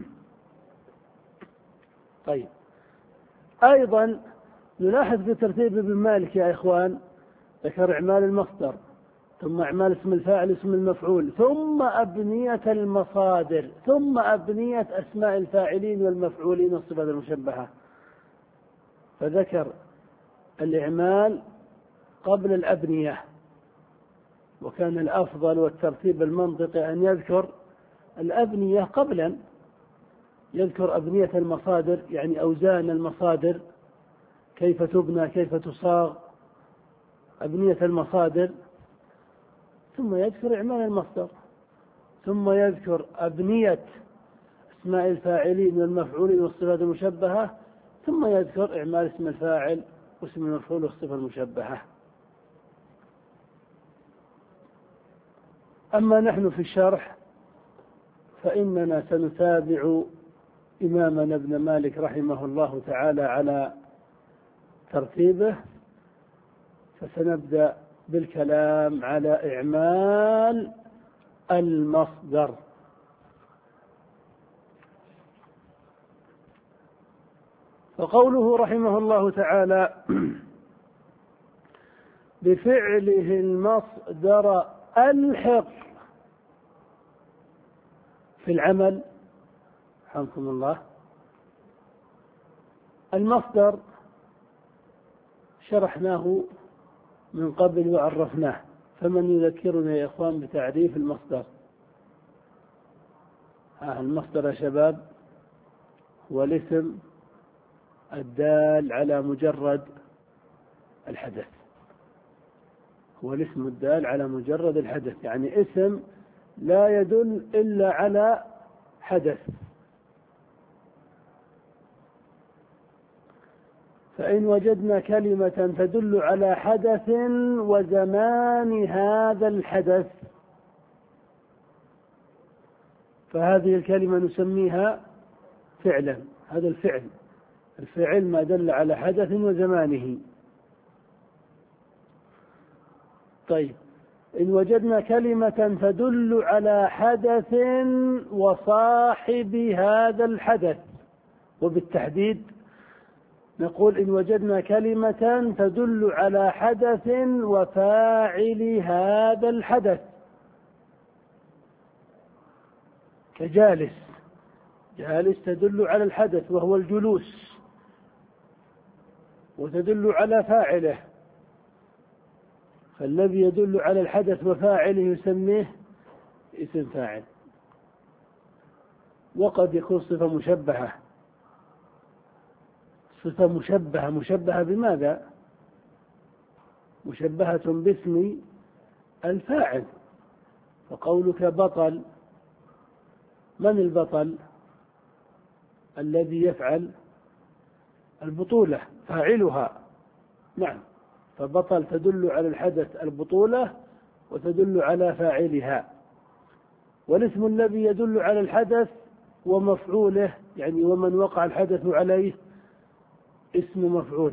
A: طيب، أيضا نلاحظ في ترتيب ابن مالك يا إخوان ذكر إعمال المصدر، ثم إعمال اسم الفاعل اسم المفعول، ثم أبنية المصادر، ثم أبنية أسماء الفاعلين والمفعولين والصفات المشبهة. فذكر الإعمال قبل الأبنية، وكان الأفضل والترتيب المنطقي أن يذكر الأبنية قبلا، يذكر أبنية المصادر يعني أوزان المصادر كيف تبنى كيف تصاغ، أبنية المصادر، ثم يذكر إعمال المصدر، ثم يذكر أبنية أسماء الفاعلين والمفعولين والصفات المشبهة، ثم يذكر إعمال اسم الفاعل واسم المفعول والصفة المشبهة. أما نحن في الشرح فإننا سنتابع إمامنا ابن مالك رحمه الله تعالى على ترتيبه، فسنبدأ بالكلام على إعمال المصدر. فقوله رحمه الله تعالى بفعله المصدر ألحق في العمل. رحمكم الله. المصدر شرحناه من قبل وعرفناه، فمن يذكرنا يا إخوان بتعريف المصدر؟ ها المصدر يا شباب هو الاسم الدال على مجرد الحدث، هو الاسم الدال على مجرد الحدث، يعني اسم لا يدل إلا على حدث. فإن وجدنا كلمة تدل على حدث وزمان هذا الحدث فهذه الكلمة نسميها فعلا. هذا الفعل الفعل ما دل على حدث وزمانه. طيب، إن وجدنا كلمة تدل على حدث وصاحب هذا الحدث، وبالتحديد نقول إن وجدنا كلمة تدل على حدث وفاعل هذا الحدث، كجالس. جالس تدل على الحدث وهو الجلوس، وتدل على فاعله، فالذي يدل على الحدث وفاعله يسميه اسم فاعل. وقد يكون صفة مشبهة. صفة مشبهة مشبهة بماذا؟ مشبهة باسم الفاعل. فقولك بطل، من البطل؟ الذي يفعل البطولة، فاعلها. نعم، فبطل تدل على الحدث البطولة وتدل على فاعلها. والاسم الذي يدل على الحدث ومفعوله، يعني ومن وقع الحدث عليه، اسم مفعول.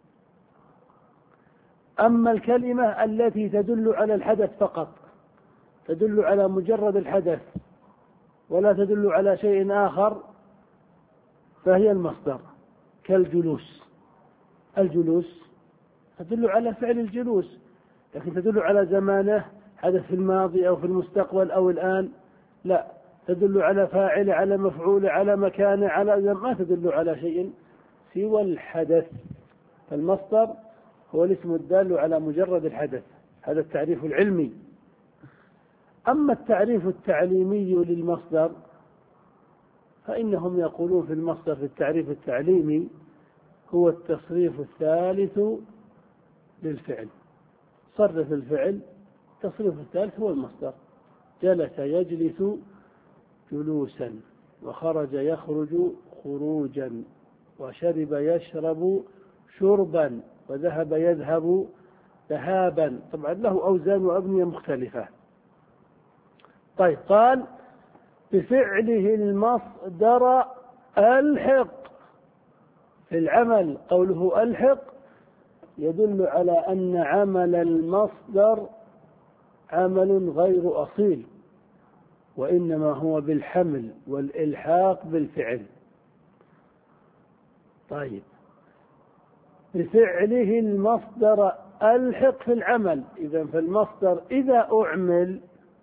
A: أما الكلمة التي تدل على الحدث فقط، تدل على مجرد الحدث ولا تدل على شيء آخر، فهي المصدر، كالجلوس. الجلوس تدل على فعل الجلوس، لكن تدل على زمانه، حدث في الماضي أو في المستقبل أو الآن، لا، تدل على فاعل، على مفعول، على مكانه، على ما تدل على شيء سوى الحدث. فالمصدر هو الاسم الدال على مجرد الحدث. هذا التعريف العلمي. أما التعريف التعليمي للمصدر فإنهم يقولون في المصدر في التعريف التعليمي هو التصريف الثالث للفعل. صرف الفعل، التصريف الثالث هو المصدر. جلس يجلس جلوسا، وخرج يخرج خروجا، وشرب يشرب شربا، وذهب يذهب ذهابا. طبعا له أوزان وأبنية مختلفة. طيب، قال بفعله المصدر ألحق في العمل. قوله ألحق يدل على أن عمل المصدر عمل غير أصيل، وإنما هو بالحمل والإلحاق بالفعل. طيب، بفعله المصدر ألحق في العمل. إذن فالمصدر إذا أعمل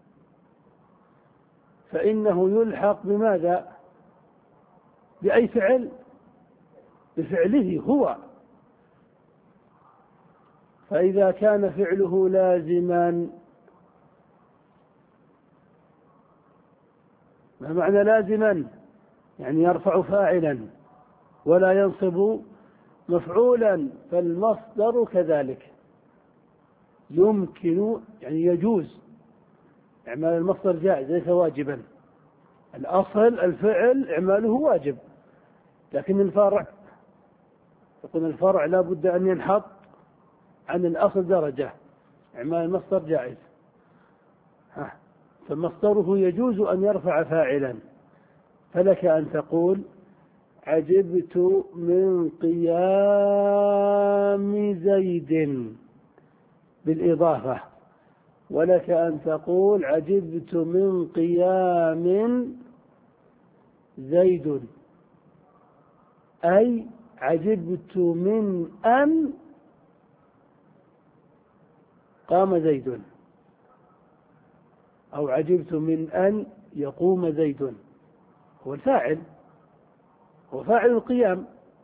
A: فإنه يلحق بماذا؟ بأي فعل؟ بفعله هو. فإذا كان فعله لازما، ما معنى لازما؟ يعني يرفع فاعلا ولا ينصب مفعولا. فالمصدر كذلك يمكن، يعني يجوز إعمال المصدر، جائز ليس واجبا. الأصل الفعل إعماله واجب، لكن الفرع يقول الفرع لا بد أن ينحط عن الأصل درجة. إعمال المصدر جائز. ها. فمصدره يجوز أن يرفع فاعلا، فلك أن تقول عجبت من قيام زيد بالإضافة، ولك أن تقول عجبت من قيام زيد، أي عجبت من أن قام زيد، أو عجبت من أن يقوم زيد. هو الفاعل، هو فاعل القيام،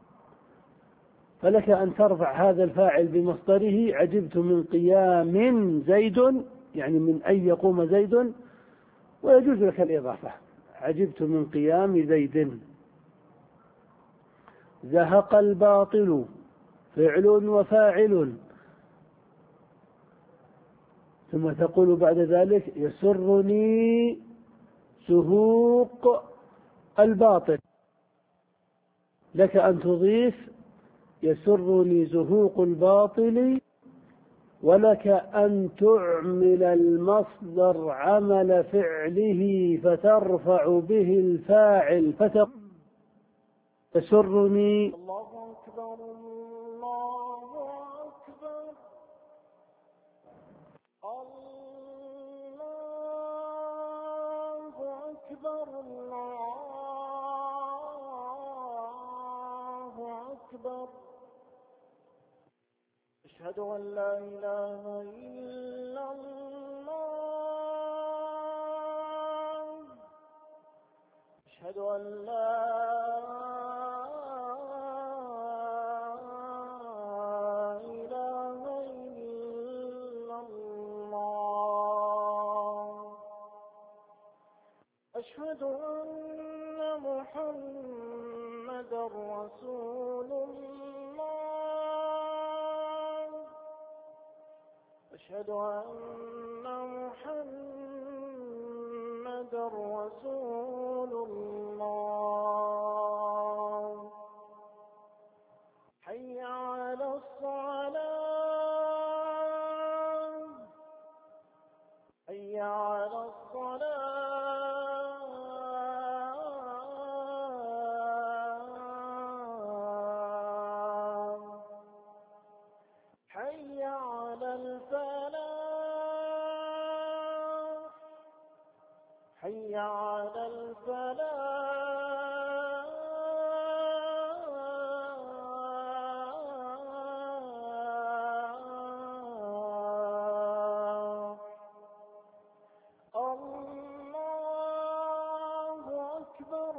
A: فلك أن ترفع هذا الفاعل بمصدره عجبت من قيام زيد، يعني من أن يقوم زيد، ويجوز لك الإضافة عجبت من قيام زيد. زهق الباطل فعل وفاعل، ثم تقول بعد ذلك يسرني زهوق الباطل، لك أن تضيف يسرني زهوق الباطل، ولك أن تعمل المصدر عمل فعله فترفع به الفاعل فتقول يسرني.
B: الله أكبر الله أكبر الله أكبر الله أكبر أشهد أن لا إله إلا الله أشهد أن لا أشهد أن محمدا رسول الله أشهد أن محمدا رسول الله حي على الصلاة حي على الصلاة حي على الفلاح حي على الفلاح الله أكبر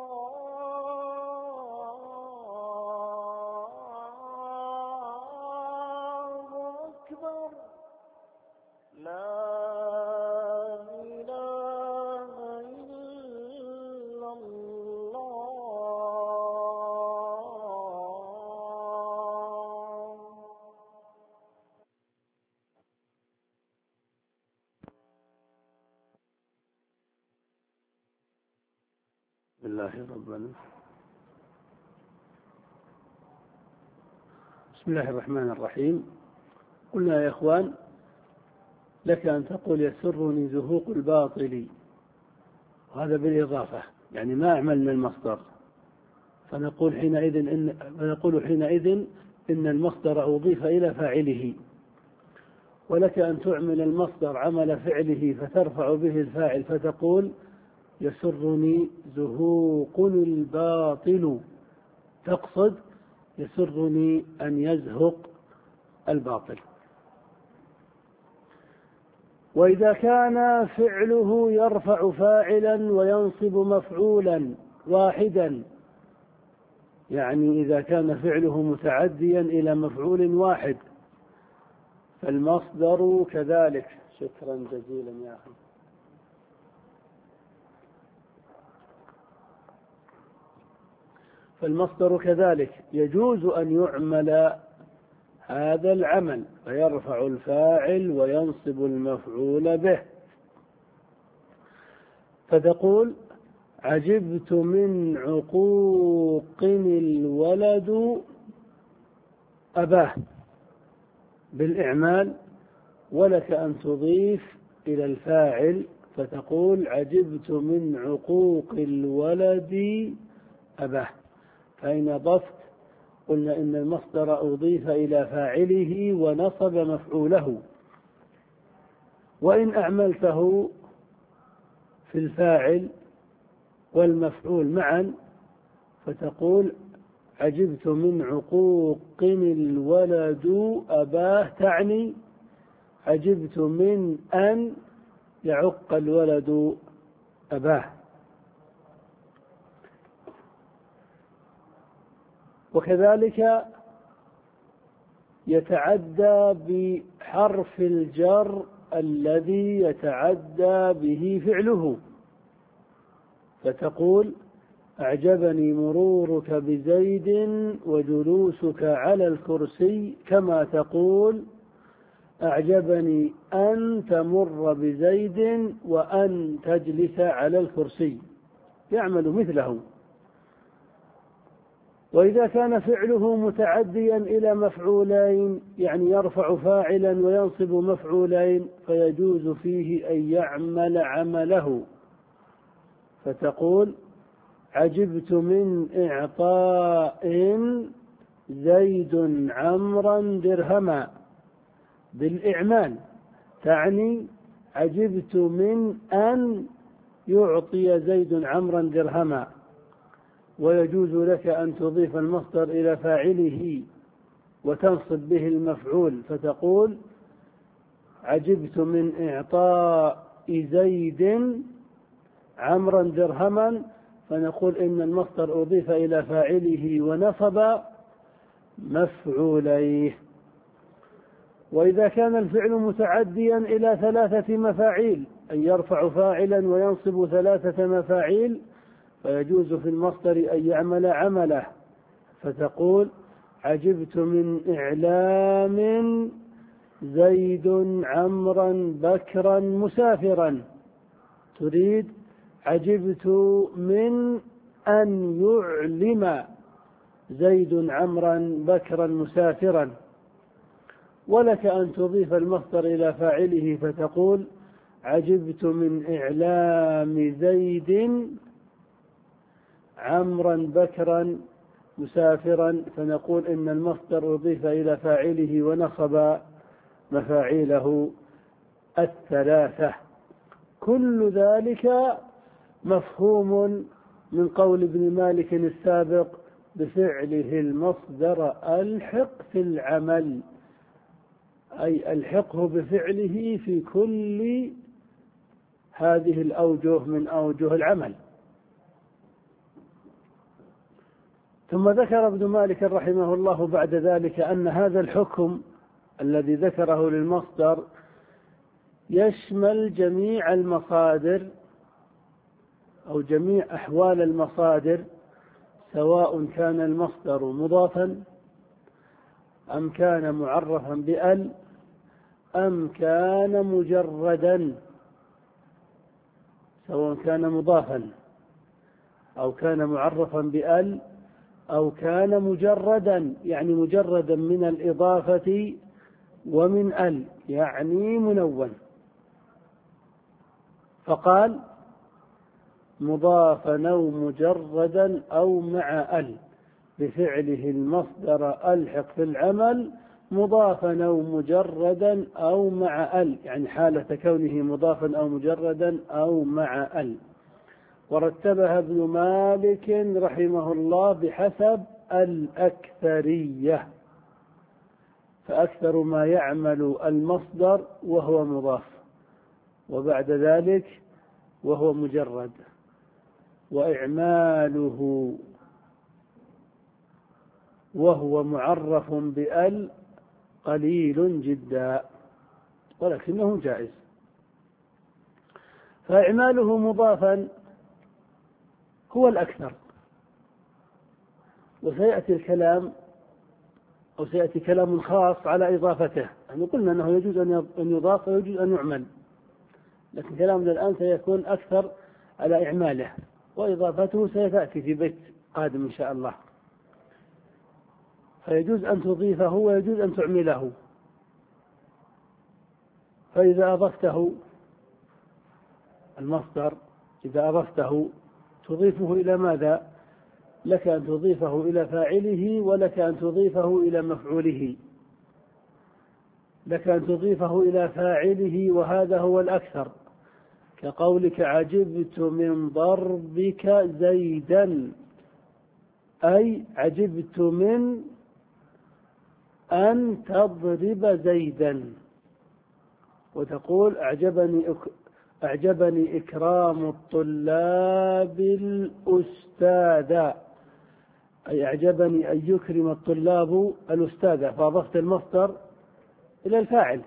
B: الله أكبر لا إله إلا الله.
A: بالله ربنا. بسم الله الرحمن الرحيم. قلنا يا إخوان لك أن تقول يسرني زهوق الباطل، وهذا بالإضافة، يعني ما أعملنا المصدر، فنقول حينئذ إن فنقول حينئذ إن المصدر أضيف إلى فاعله، ولك أن تعمل المصدر عمل فعله فترفع به الفاعل فتقول يسرني زهوق الباطل، تقصد يسرني أن يزهق الباطل. وإذا كان فعله يرفع فاعلا وينصب مفعولا واحدا، يعني إذا كان فعله متعديا إلى مفعول واحد، فالمصدر كذلك. شكرا جزيلا يا أخي. فالمصدر كذلك يجوز أن يعمل هذا العمل فيرفع الفاعل وينصب المفعول به، فتقول عجبت من عقوق الولد أباه بالإعمال، ولك أن تضيف إلى الفاعل فتقول عجبت من عقوق الولد أباه. فإن أضفت قلنا إن المصدر أضيف إلى فاعله ونصب مفعوله. وإن أعملته في الفاعل والمفعول معا فتقول عجبت من عقوق الولد أباه، تعني عجبت من أن يعق الولد أباه. وكذلك يتعدى بحرف الجر الذي يتعدى به فعله، فتقول أعجبني مرورك بزيد وجلوسك على الكرسي، كما تقول أعجبني أن تمر بزيد وأن تجلس على الكرسي، يعمل مثله. وإذا كان فعله متعديا إلى مفعولين، يعني يرفع فاعلا وينصب مفعولين، فيجوز فيه أن يعمل عمله، فتقول عجبت من إعطاء زيد عمرا درهما، بالإعمال، تعني عجبت من أن يعطي زيد عمرا درهما. ويجوز لك أن تضيف المصدر إلى فاعله وتنصب به المفعول، فتقول عجبت من إعطاء زيد عمرا درهما، فنقول إن المصدر أضيف إلى فاعله ونصب مفعوليه. وإذا كان الفعل متعديا إلى ثلاثة مفاعيل، أن يرفع فاعلا وينصب ثلاثة مفاعيل، فيجوز في المصدر أن يعمل عمله، فتقول عجبت من إعلام زيد عمرا بكرا مسافرا، تريد عجبت من أن يعلم زيد عمرا بكرا مسافرا. ولك أن تضيف المصدر إلى فاعله فتقول عجبت من إعلام زيد عمرا بكرا مسافرا، فنقول إن المصدر أضيف إلى فاعله ونصب مفاعيله الثلاثة. كل ذلك مفهوم من قول ابن مالك السابق بفعله المصدر ألحق في العمل، أي ألحقه بفعله في كل هذه الأوجه من أوجه العمل. ثم ذكر ابن مالك رحمه الله بعد ذلك أن هذا الحكم الذي ذكره للمصدر يشمل جميع المصادر أو جميع أحوال المصادر، سواء كان المصدر مضافا أم كان معرفا بأل أم كان مجردا، سواء كان مضافا أو كان معرفا بأل أو كان مجردا، يعني مجردا من الإضافة ومن أل، يعني منون. فقال مضافا أو مجردا أو مع أل، بفعله المصدر ألحق في العمل مضافا أو مجردا أو مع أل، يعني حالة كونه مضافا أو مجردا أو مع أل. ورتبها ابن مالك رحمه الله بحسب الأكثرية، فأكثر ما يعمل المصدر وهو مضاف، وبعد ذلك وهو مجرد، وإعماله وهو معرف بأل قليل جدا ولكنه جائز. فإعماله مضافا هو الأكثر، وسيأتي الكلام أو سيأتي كلام خاص على إضافته، يعني قلنا أنه يجوز أن يضاف ويجوز أن يعمل، لكن كلامنا الآن سيكون أكثر على إعماله، وإضافته سيأتي في بيت قادم إن شاء الله. فيجوز أن تضيفه ويجوز أن تعمله. فإذا أضفته المصدر إذا أضفته تضيفه إلى ماذا؟ لك أن تضيفه إلى فاعله ولك أن تضيفه إلى مفعوله. لك أن تضيفه إلى فاعله وهذا هو الأكثر، كقولك عجبت من ضربك زيدا، أي عجبت من أن تضرب زيدا. وتقول أعجبني أعجبني إكرام الطلاب الأستاذ، أي أعجبني أن يكرم الطلاب الأستاذ، فأضفت المصدر إلى الفاعل.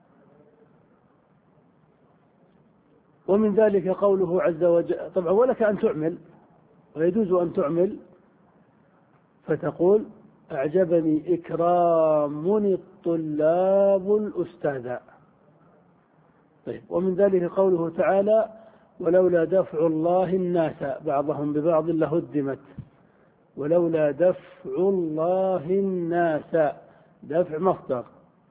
A: ومن ذلك قوله عز وجل، طبعا ولك أن تعمل ويجوز أن تعمل، فتقول أعجبني إكرامني الطلاب الأستاذ. طيب، ومن ذلك قوله تعالى ولولا دفع الله الناس بعضهم ببعض لهدمت، ولولا دفع الله الناس، دفع مصدر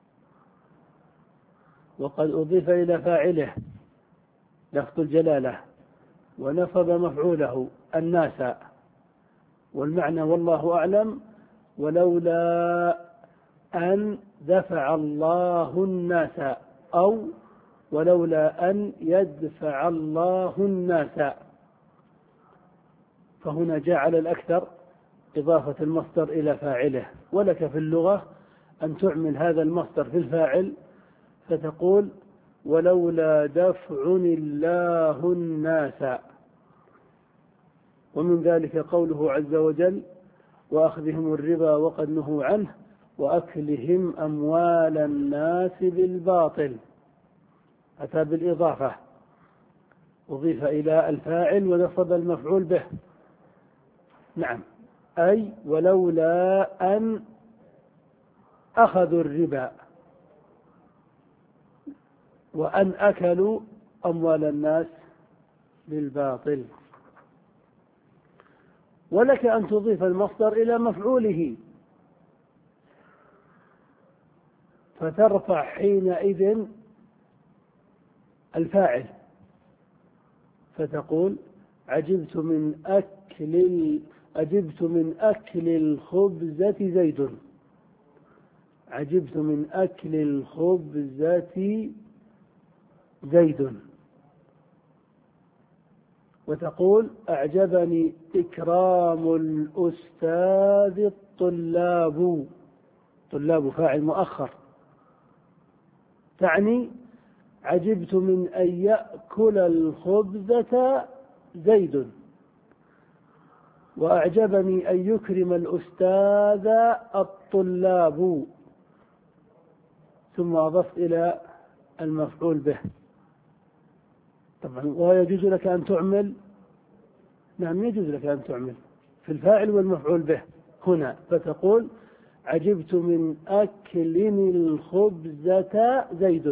A: وقد أضيف إلى فاعله لفظ الجلالة ونصب مفعوله الناس، والمعنى والله أعلم ولولا أن دفع الله الناس، أو ولولا أن يدفع الله الناس. فهنا جاء على الأكثر إضافة المصدر إلى فاعله. ولك في اللغة أن تعمل هذا المصدر في الفاعل فتقول ولولا دفع الله الناس. ومن ذلك قوله عز وجل وأخذهم الربا وقد نهوا عنه وأكلهم أموال الناس بالباطل، أتى بالإضافة، أضيف إلى الفاعل ونصب المفعول به. نعم، أي ولولا أن أخذوا الربا وأن أكلوا أموال الناس بالباطل. ولك أن تضيف المصدر إلى مفعوله فترفع حينئذ الفاعل فتقول عجبت من أكل عجبت من أكل الخبزة زيد، عجبت من أكل الخبزة زيد. وتقول أعجبني إكرام الأستاذ الطلاب، طلاب فاعل مؤخر، تعني عجبت من أن يأكل الخبزة زيد، وأعجبني أن يكرم الأستاذ الطلاب، ثم أضفت إلى المفعول به. طبعا ويجوز لك أن تعمل، نعم يجوز لك أن تعمل في الفاعل والمفعول به هنا، فتقول عجبت من أكل الخبزة زيد،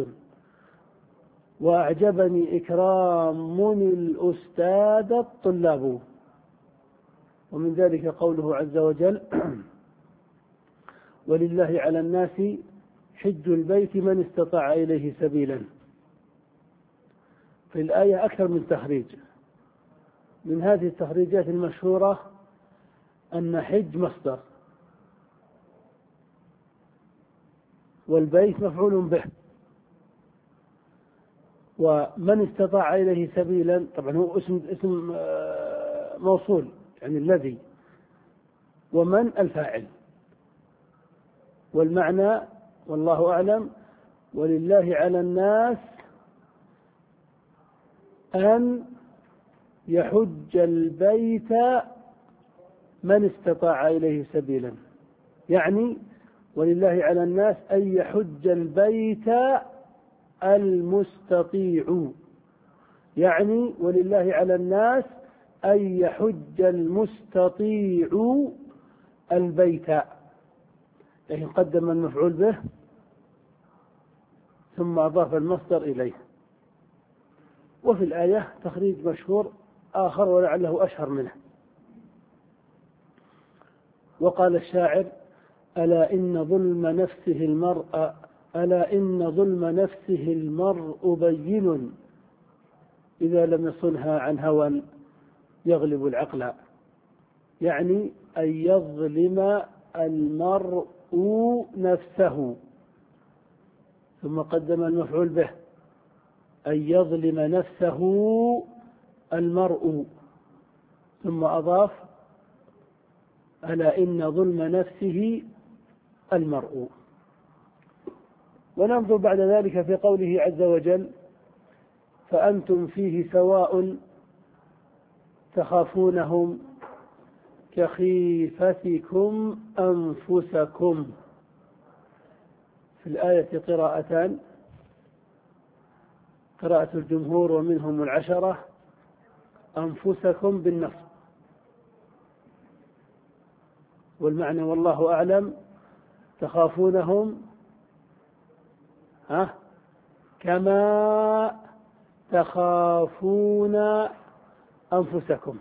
A: وأعجبني إكرام الأستاذ الطلاب. ومن ذلك قوله عز وجل ولله على الناس حج البيت من استطاع إليه سبيلا. في الآية أكثر من تخريج، من هذه التخريجات المشهورة أن حج مصدر والبيت مفعول به، ومن استطاع إليه سبيلا طبعا هو اسم اسم موصول يعني الذي، ومن الفاعل، والمعنى والله أعلم ولله على الناس أن يحج البيت من استطاع إليه سبيلا، يعني ولله على الناس أن يحج البيت المستطيع، يعني ولله على الناس أن يحج المستطيع البيت، يعني قدم المفعول به ثم أضاف المصدر إليه. وفي الآية تخريج مشهور آخر ولعله أشهر منه، وقال الشاعر ألا إن ظلم نفسه المرء ألا إن ظلم نفسه المرء بين إذا لم يصنها عن هوى يغلب العقل، يعني أن يظلم المرء نفسه، ثم قدم المفعول به، أن يظلم نفسه المرء، ثم أضاف ألا إن ظلم نفسه المرء. وننظر بعد ذلك في قوله عز وجل فأنتم فيه سواء تخافونهم كخيفتكم أنفسكم. في الآية قراءتان، قراءة الجمهور ومنهم العشرة أنفسكم بالنصب، والمعنى والله أعلم تخافونهم ها كما تخافون أنفسكم.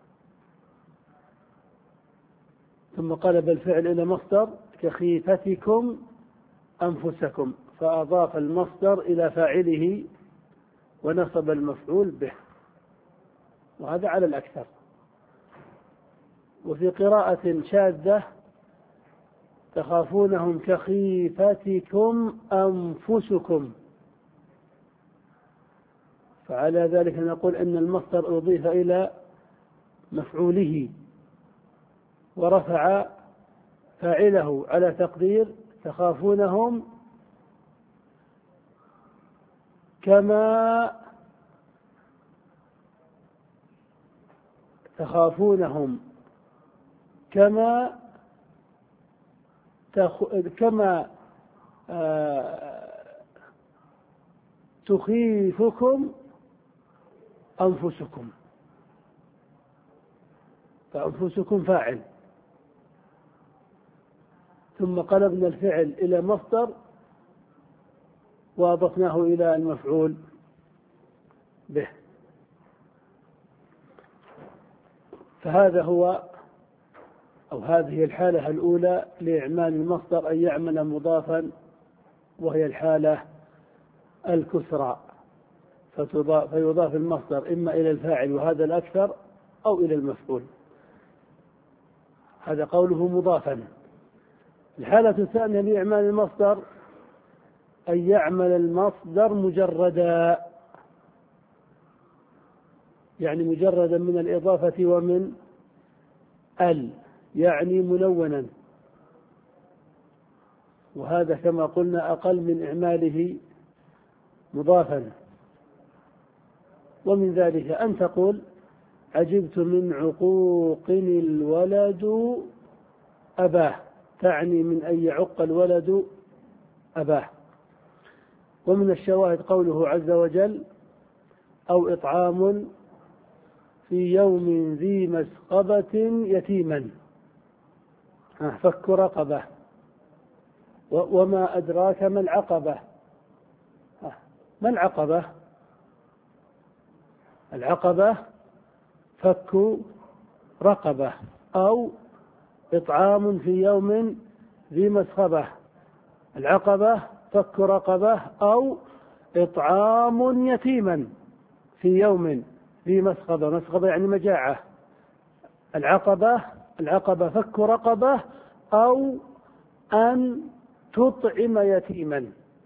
A: ثم قلب الفعل إلى مصدر كخيفتكم أنفسكم، فأضاف المصدر إلى فاعله ونصب المفعول به، وهذا على الأكثر. وفي قراءة شاذة تخافونهم كخيفتكم أنفسكم، فعلى ذلك نقول أن المصدر أضيف إلى مفعوله ورفع فاعله على تقدير تخافونهم كما تخافونهم كما تخ... كما آه... تخيفكم أنفسكم، فأنفسكم فاعل، ثم قلبنا الفعل إلى مصدر وأضفناه إلى المفعول به. فهذا هو أو هذه الحالة الأولى لإعمال المصدر أن يعمل مضافا، وهي الحالة الكسرى، فيضاف المصدر إما إلى الفاعل وهذا الأكثر أو إلى المفعول، هذا قوله مضافا. الحالة الثانية لإعمال المصدر أن يعمل المصدر مجردا، يعني مجردا من الإضافة ومن ال، يعني منونا، وهذا كما قلنا أقل من إعماله مضافا. ومن ذلك أن تقول عجبت من عقوق الولد أباه، تعني من أن يعق الولد أباه. ومن الشواهد قوله عز وجل أو إطعام في يوم ذي مسقبة يتيما، فك رقبة. وما أدراك ما العقبة، ما العقبة؟ العقبة فك رقبة، أو إطعام في يوم ذي مسقبة. العقبة فك رقبة أو إطعام يتيما في يوم ذي مسقبة، مسقبة يعني مجاعة. العقبة العقبة فك رقبة أو أن تطعم يتيما،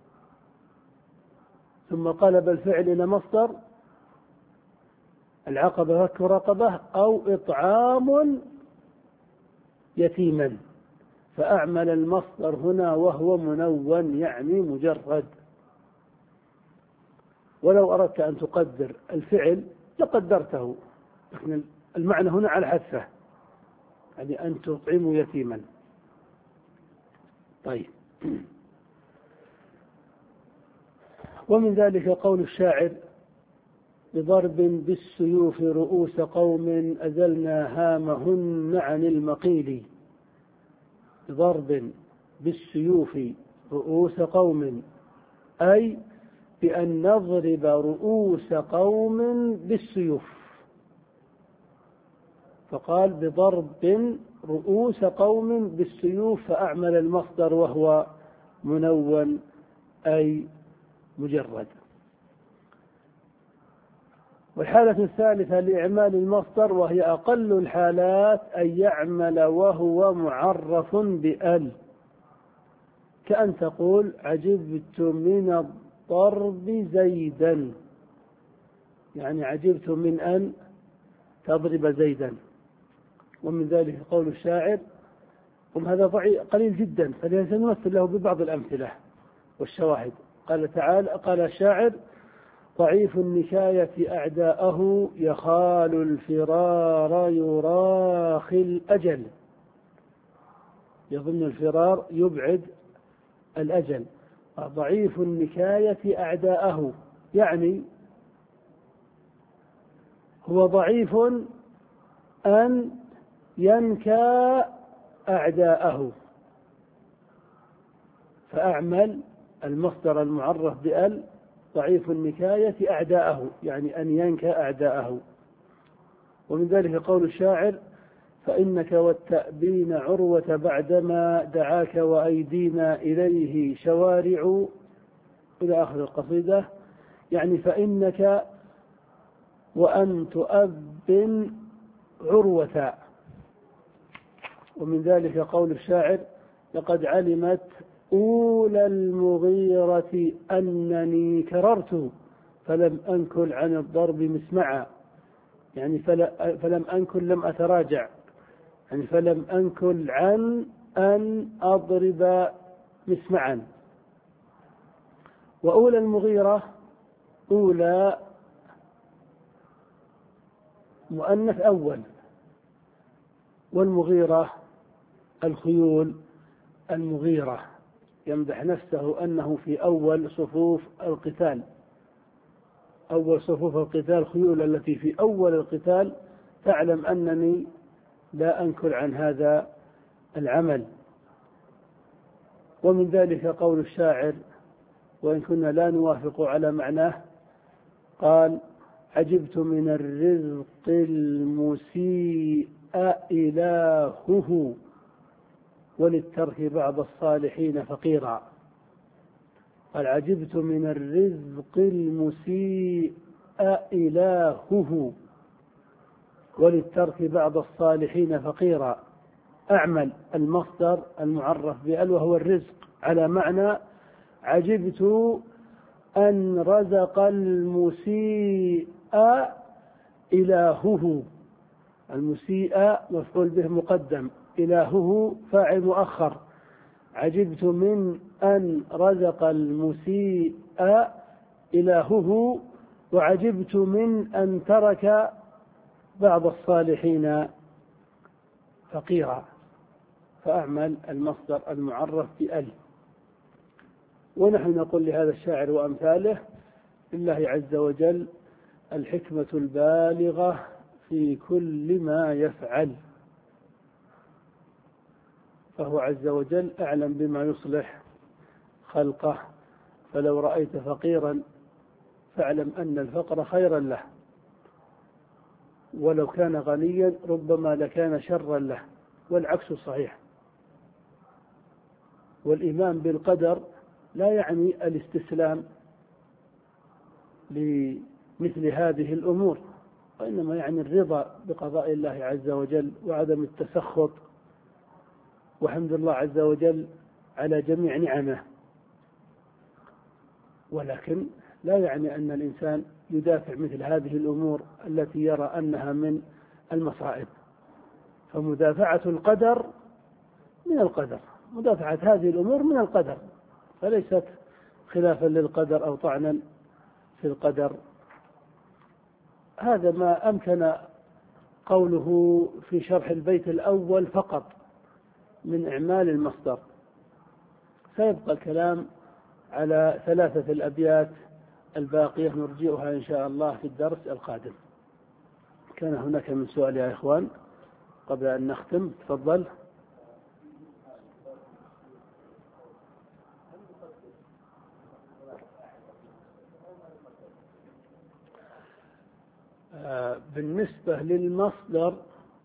A: ثم قلب الفعل إلى مصدر العقبة فك رقبة أو إطعام يتيما، فأعمل المصدر هنا وهو منون يعني مجرد. ولو أردت أن تقدر الفعل لقدرته، لكن المعنى هنا على حذفه، يعني أن تطعم يتيما. طيب، ومن ذلك قول الشاعر بضرب بالسيوف رؤوس قوم أزلنا هامهن عن المقيل. بضرب بالسيوف رؤوس قوم، أي بأن نضرب رؤوس قوم بالسيوف، فقال بضرب رؤوس قوم بالسيوف، فأعمل المصدر وهو منون أي مجرد. والحالة الثالثة لإعمال المصدر، وهي أقل الحالات، أن يعمل وهو معرف بأل، كأن تقول عجبت من الضرب زيدا، يعني عجبت من أن تضرب زيدا. ومن ذلك قول الشاعر، وهذا ضعيف قليل جدا، فلنمثل له ببعض الأمثلة والشواهد. قال تعالى، قال الشاعر: ضعيف النكاية أعداءه يخال الفرار يراخي الأجل. يظن الفرار يبعد الأجل. ضعيف النكاية أعداءه يعني هو ضعيف أن ينكى أعداءه، فأعمل المصدر المعرف بأل ضعيف النكاية أعداءه، يعني أن ينكى أعداءه. ومن ذلك قول الشاعر: فإنك والتأبين عروة بعدما دعاك وأيدينا إليه شوارع، إلى آخر القصيدة. يعني فإنك وأن تؤبن عروة. ومن ذلك قول الشاعر: لقد علمت أولى المغيرة أنني كررت فلم أنكل عن الضرب مسمعا، يعني فلم أنكل لم أتراجع، يعني فلم أنكل عن أن أضرب مسمعا. وأولى المغيرة، أولى مؤنث أول، والمغيرة الخيول المغيرة، يمدح نفسه أنه في أول صفوف القتال، أول صفوف القتال خيول التي في أول القتال تعلم أنني لا أنكر عن هذا العمل. ومن ذلك قول الشاعر، وإن كنا لا نوافق على معناه، قال: عجبت من الرزق المسيء إلهه وللترك بعض الصالحين فقيرا. قال: عجبت من الرزق المسيء إلهه وللترك بعض الصالحين فقيرا. أعمل المصدر المعرف بأل وهو الرزق على معنى عجبت أن رزق المسيء إلهه. المسيء مفعول به مقدم، إلهه فاعل مؤخر. عجبت من أن رزق المسيء إلهه، وعجبت من أن ترك بعض الصالحين فقيرا. فأعمل المصدر المعرف بأل. ونحن نقول لهذا الشاعر وأمثاله: لله عز وجل الحكمة البالغة في كل ما يفعل، فهو عز وجل أعلم بما يصلح خلقه. فلو رأيت فقيرا فاعلم أن الفقر خيرا له، ولو كان غنيا ربما لكان شرا له، والعكس صحيح. والإيمان بالقدر لا يعني الاستسلام لمثل هذه الأمور، وإنما يعني الرضا بقضاء الله عز وجل وعدم التسخط، وحمد الله عز وجل على جميع نعمه. ولكن لا يعني أن الإنسان يدافع مثل هذه الأمور التي يرى أنها من المصائب. فمدافعة القدر من القدر، مدافعة هذه الأمور من القدر، فليست خلافا للقدر أو طعنا في القدر. هذا ما أمكن قوله في شرح البيت الأول فقط من إعمال المصدر. سيبقى الكلام على ثلاثة الأبيات الباقية نرجئها إن شاء الله في الدرس القادم. كان هناك من سؤال يا إخوان قبل أن نختم؟ تفضل. بالنسبة للمصدر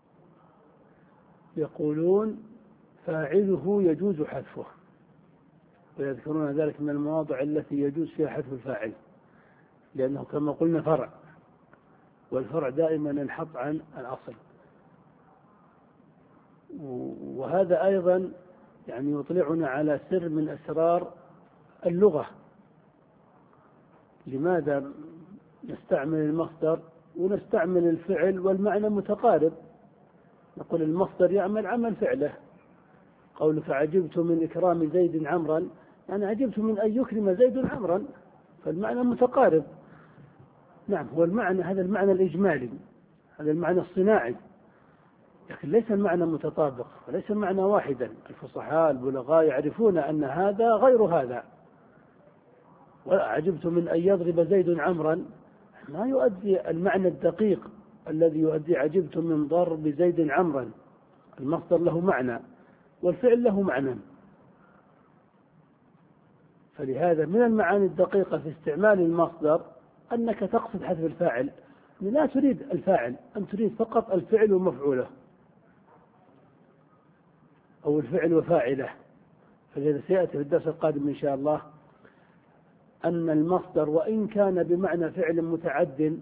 A: يقولون فاعله يجوز حذفه، ويذكرون ذلك من المواضع التي يجوز فيها حذف الفاعل، لأنه كما قلنا فرع. والفرع دائما ينحط عن الأصل. وهذا أيضا يعني يطلعنا على سر من أسرار اللغة. لماذا نستعمل المصدر ونستعمل الفعل والمعنى متقارب؟ نقول المصدر يعمل عمل فعله. قولك عجبت من إكرام زيد عمرا، يعني عجبت من أن يكرم زيد عمرا، فالمعنى متقارب. نعم، هو المعنى هذا المعنى الإجمالي، هذا المعنى الصناعي، لكن ليس المعنى متطابق وليس المعنى واحدا. الفصحاء البلغاء يعرفون أن هذا غير هذا. وعجبت من أن يضرب زيد عمرا ما يؤدي المعنى الدقيق الذي يؤدي عجبت من ضرب زيد عمرا. المصدر له معنى والفعل له معنى. فلهذا من المعاني الدقيقة في استعمال المصدر أنك تقصد حذف الفاعل، لا تريد الفاعل، أن تريد فقط الفعل ومفعوله أو الفعل وفاعله. فلذا سيأتي في الدرس القادم إن شاء الله أن المصدر وإن كان بمعنى فعل متعد،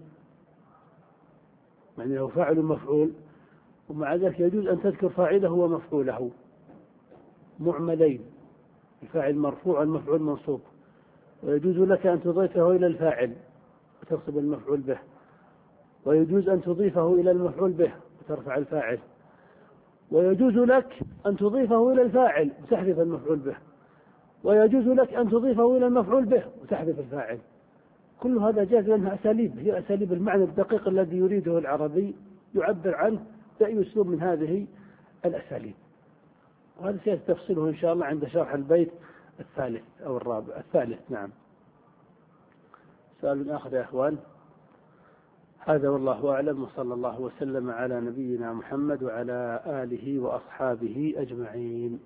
A: يعني هو فاعل ومفعول، ومع ذلك يجوز أن تذكر فاعله ومفعوله معملين، الفاعل مرفوع والمفعول منصوب، ويجوز لك أن تضيفه إلى الفاعل وتنصب المفعول به، ويجوز أن تضيفه إلى المفعول به وترفع الفاعل، ويجوز لك أن تضيفه إلى الفاعل وتحذف المفعول به، ويجوز لك أن تضيفه إلى المفعول به وتحذف الفاعل. كل هذا جاز لأنها أساليب، هي أساليب المعنى الدقيق الذي يريده العربي يعبر عنه بأي أسلوب من هذه الأساليب. وهذا سيستفصله إن شاء الله عند شرح البيت الثالث أو الرابع الثالث. نعم. سؤال آخر يا أخوان. هذا والله أعلم، وصلى الله وسلم على نبينا محمد وعلى آله وأصحابه أجمعين.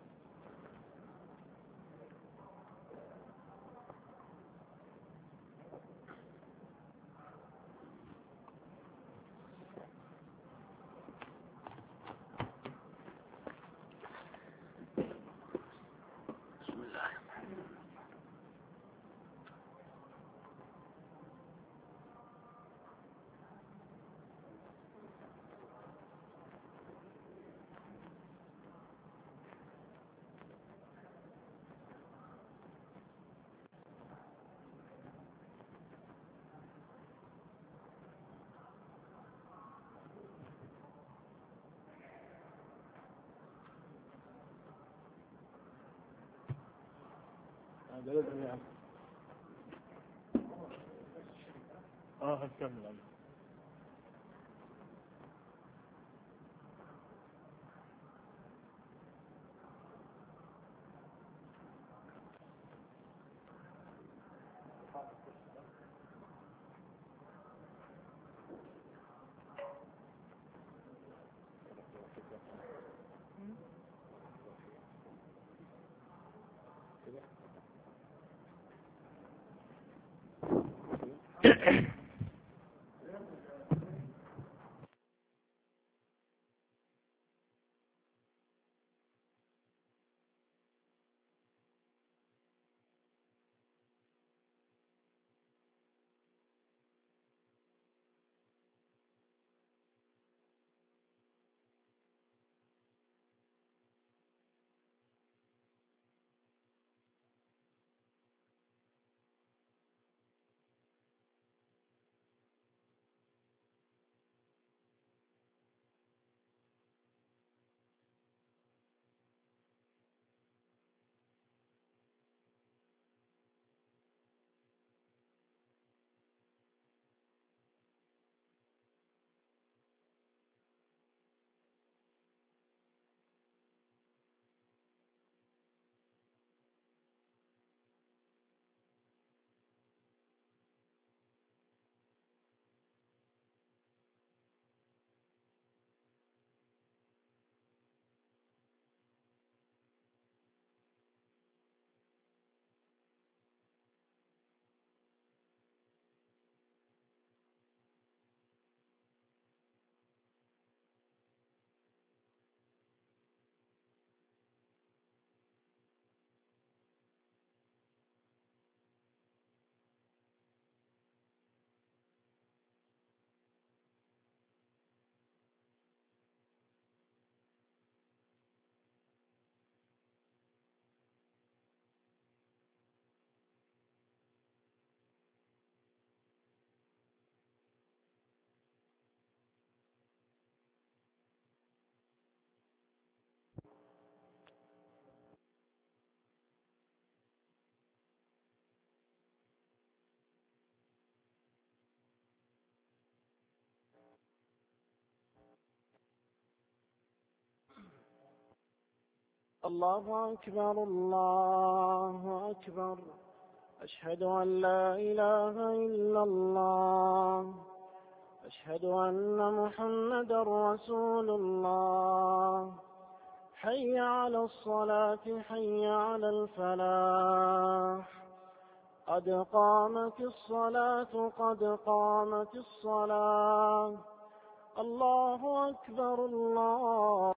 B: اه هنكمل. الله أكبر الله أكبر. أشهد أن لا إله إلا الله. أشهد أن محمدا رسول الله. حي على الصلاة حي على الفلاح. قد قامت الصلاة قد قامت الصلاة. الله أكبر الله